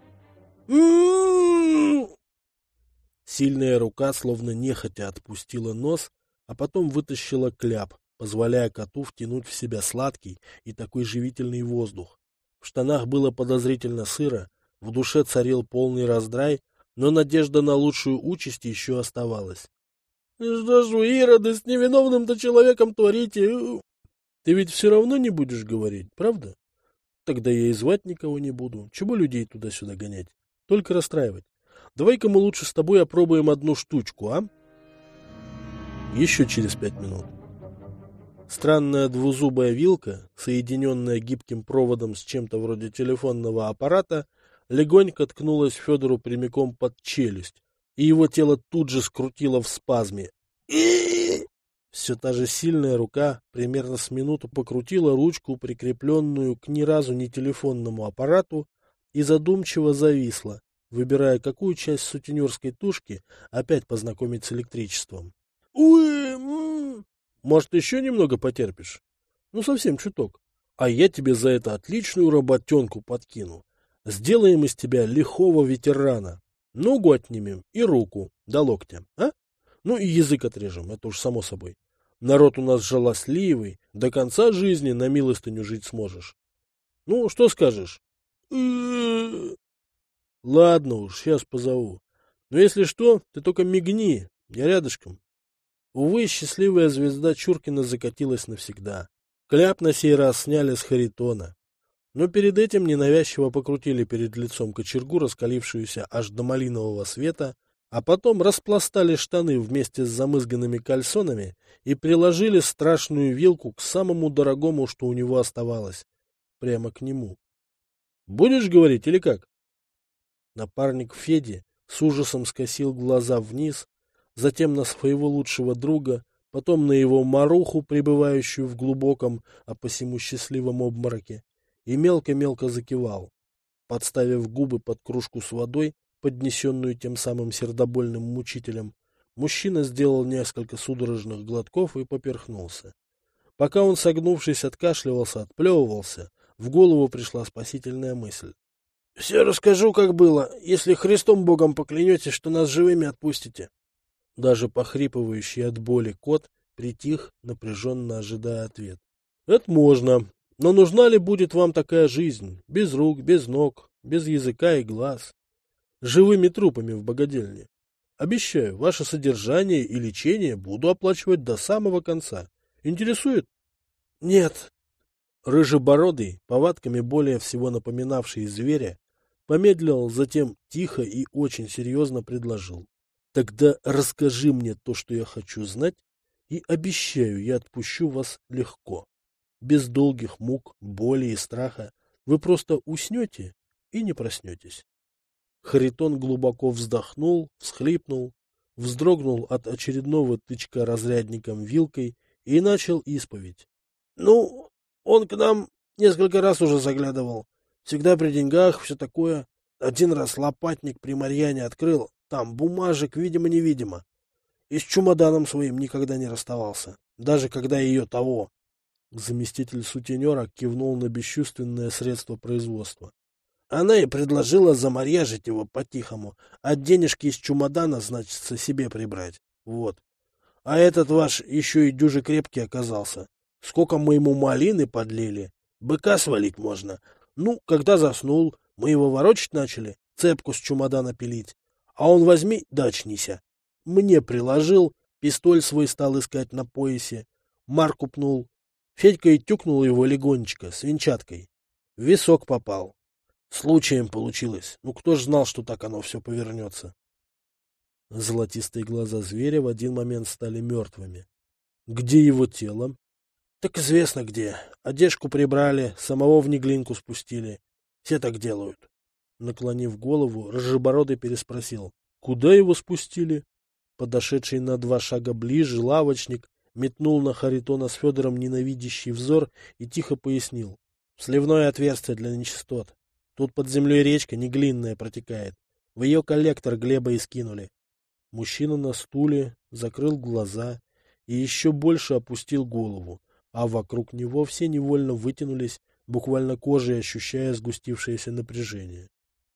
Сильная рука словно нехотя отпустила нос, а потом вытащила кляп, позволяя коту втянуть в себя сладкий и такой живительный воздух. В штанах было подозрительно сыро, в душе царил полный раздрай, но надежда на лучшую участь еще оставалась. — Что ж вы, ироды, с невиновным-то человеком творите? Ты ведь все равно не будешь говорить, правда? Тогда я и звать никого не буду. Чего людей туда-сюда гонять? Только расстраивать. Давай-ка мы лучше с тобой опробуем одну штучку, а? Еще через пять минут. Странная двузубая вилка, соединенная гибким проводом с чем-то вроде телефонного аппарата, легонько ткнулась Федору прямиком под челюсть, и его тело тут же скрутило в спазме. Все та же сильная рука примерно с минуту покрутила ручку, прикрепленную к ни разу не телефонному аппарату, и задумчиво зависла, выбирая, какую часть сутенерской тушки опять познакомить с электричеством. «Уэ!» Может, еще немного потерпишь? Ну, совсем чуток. А я тебе за это отличную работенку подкину. Сделаем из тебя лихого ветерана. Ногу отнимем и руку до локтя, а? Ну и язык отрежем, это уж само собой. Народ у нас жалостливый, до конца жизни на милостыню жить сможешь. Ну, что скажешь? Ладно уж, сейчас позову. Но если что, ты только мигни, я рядышком. Увы, счастливая звезда Чуркина закатилась навсегда. Кляп на сей раз сняли с Харитона. Но перед этим ненавязчиво покрутили перед лицом кочергу, раскалившуюся аж до малинового света, а потом распластали штаны вместе с замызганными кальсонами и приложили страшную вилку к самому дорогому, что у него оставалось, прямо к нему. Будешь говорить или как? Напарник Феди с ужасом скосил глаза вниз, затем на своего лучшего друга, потом на его маруху, пребывающую в глубоком, а посему счастливом обмороке, и мелко-мелко закивал, подставив губы под кружку с водой, поднесенную тем самым сердобольным мучителем. Мужчина сделал несколько судорожных глотков и поперхнулся. Пока он, согнувшись, откашливался, отплевывался, в голову пришла спасительная мысль. — Все расскажу, как было, если Христом Богом поклянетесь, что нас живыми отпустите. Даже похрипывающий от боли кот притих, напряженно ожидая ответ. — Это можно. Но нужна ли будет вам такая жизнь? Без рук, без ног, без языка и глаз. Живыми трупами в богадельне. Обещаю, ваше содержание и лечение буду оплачивать до самого конца. Интересует? Нет. Рыжебородый, повадками более всего напоминавший зверя, помедлил, затем тихо и очень серьезно предложил. Тогда расскажи мне то, что я хочу знать, и обещаю, я отпущу вас легко. Без долгих мук, боли и страха вы просто уснете и не проснетесь. Харитон глубоко вздохнул, всхлипнул, вздрогнул от очередного тычка разрядником вилкой и начал исповедь. — Ну, он к нам несколько раз уже заглядывал. Всегда при деньгах, все такое. Один раз лопатник при Марьяне открыл, там бумажек видимо-невидимо. И с чемоданом своим никогда не расставался, даже когда ее того. Заместитель сутенера кивнул на бесчувственное средство производства. Она и предложила замарьяжить его по-тихому, а денежки из чемодана, значится, себе прибрать. Вот. А этот ваш еще и дюже крепкий оказался. Сколько мы ему малины подлили. Быка свалить можно. Ну, когда заснул, мы его ворочать начали, цепку с чемодана пилить. А он возьми да очнися. Мне приложил, пистоль свой стал искать на поясе, марку пнул. Федька и тюкнул его легонечко, с венчаткой. В висок попал. Случаем получилось. Ну, кто ж знал, что так оно все повернется? Золотистые глаза зверя в один момент стали мертвыми. Где его тело? Так известно где. Одежку прибрали, самого в неглинку спустили. Все так делают. Наклонив голову, Рыжебородый переспросил. Куда его спустили? Подошедший на два шага ближе лавочник метнул на Харитона с Федором ненавидящий взор и тихо пояснил. Сливное отверстие для нечистот. Тут под землей речка не глинная протекает. В ее коллектор Глеба и скинули. Мужчина на стуле закрыл глаза и еще больше опустил голову, а вокруг него все невольно вытянулись, буквально кожей ощущая сгустившееся напряжение.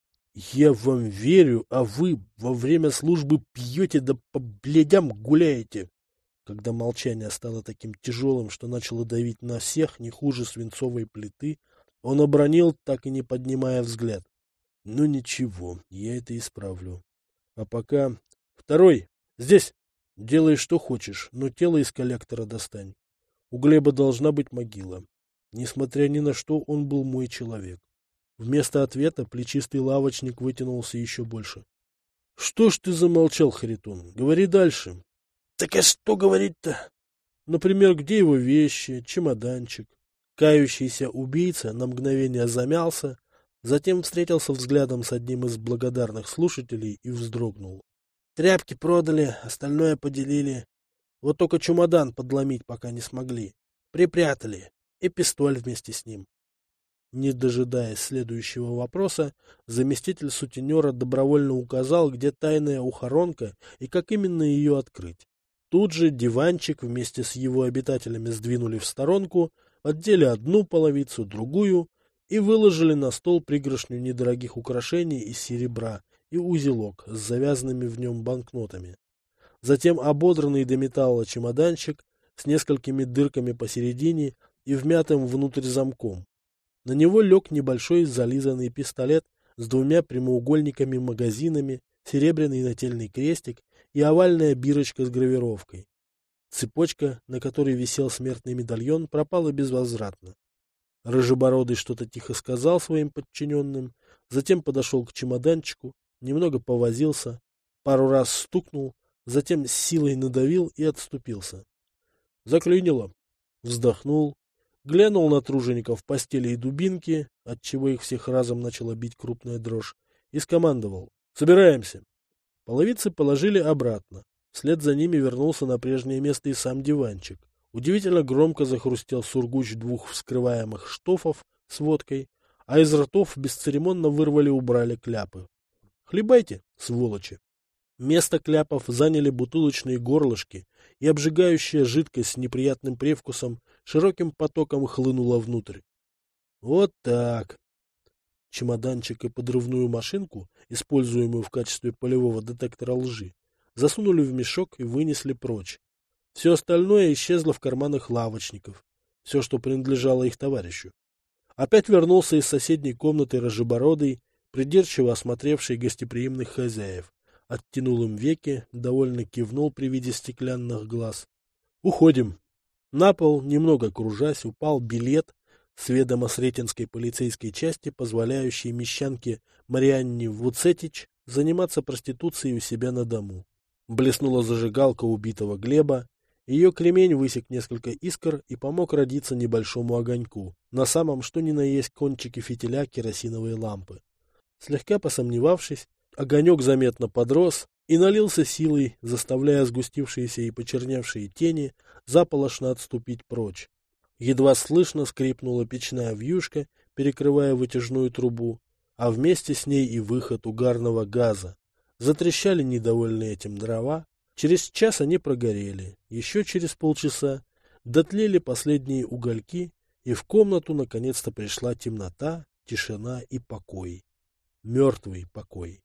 Я вам верю, а вы во время службы пьете да по блядям гуляете. Когда молчание стало таким тяжелым, что начало давить на всех не хуже свинцовой плиты, он обронил, так и не поднимая взгляд. Ну ничего, я это исправлю. А пока... Второй, здесь. Делай, что хочешь, но тело из коллектора достань. У Глеба должна быть могила. Несмотря ни на что, он был мой человек. Вместо ответа плечистый лавочник вытянулся еще больше. — Что ж ты замолчал, Харитон? Говори дальше. — Так а что говорить-то? Например, где его вещи, чемоданчик? Кающийся убийца на мгновение замялся, затем встретился взглядом с одним из благодарных слушателей и вздрогнул. Тряпки продали, остальное поделили. Вот только чемодан подломить пока не смогли. Припрятали. И пистоль вместе с ним. Не дожидаясь следующего вопроса, заместитель сутенера добровольно указал, где тайная ухоронка и как именно ее открыть. Тут же диванчик вместе с его обитателями сдвинули в сторонку, отдели одну половицу, другую и выложили на стол пригоршню недорогих украшений из серебра и узелок с завязанными в нем банкнотами. Затем ободранный до металла чемоданчик с несколькими дырками посередине и вмятым внутрь замком. На него лег небольшой зализанный пистолет с двумя прямоугольниками-магазинами, серебряный нательный крестик и овальная бирочка с гравировкой. Цепочка, на которой висел смертный медальон, пропала безвозвратно. Рыжебородый что-то тихо сказал своим подчиненным, затем подошел к чемоданчику, немного повозился, пару раз стукнул, затем с силой надавил и отступился. Заклинило. Вздохнул, глянул на тружеников постели и дубинки, отчего их всех разом начала бить крупная дрожь, и скомандовал: «Собираемся!» Половицы положили обратно. Вслед за ними вернулся на прежнее место и сам диванчик. Удивительно громко захрустел сургуч двух вскрываемых штофов с водкой, а из ртов бесцеремонно вырвали-убрали кляпы. «Хлебайте, сволочи!» Место кляпов заняли бутылочные горлышки, и обжигающая жидкость с неприятным привкусом широким потоком хлынула внутрь. Вот так. Чемоданчик и подрывную машинку, используемую в качестве полевого детектора лжи, засунули в мешок и вынесли прочь. Все остальное исчезло в карманах лавочников, все, что принадлежало их товарищу. Опять вернулся из соседней комнаты рыжебородый, придирчиво осмотревший гостеприимных хозяев. Оттянул им веки, довольно кивнул при виде стеклянных глаз. «Уходим». На пол, немного кружась, упал билет с ведома Сретенской полицейской части, позволяющий мещанке Марианне Вуцетич заниматься проституцией у себя на дому. Блеснула зажигалка убитого Глеба, ее кремень высек несколько искр и помог родиться небольшому огоньку, на самом что ни на есть кончике фитиля керосиновой лампы. Слегка посомневавшись, огонек заметно подрос и налился силой, заставляя сгустившиеся и почерневшие тени заполошно отступить прочь. Едва слышно скрипнула печная вьюшка, перекрывая вытяжную трубу, а вместе с ней и выход угарного газа. Затрещали недовольные этим дрова. Через час они прогорели. Еще через полчаса дотлели последние угольки, и в комнату наконец-то пришла темнота, тишина и покой. Мертвый покой.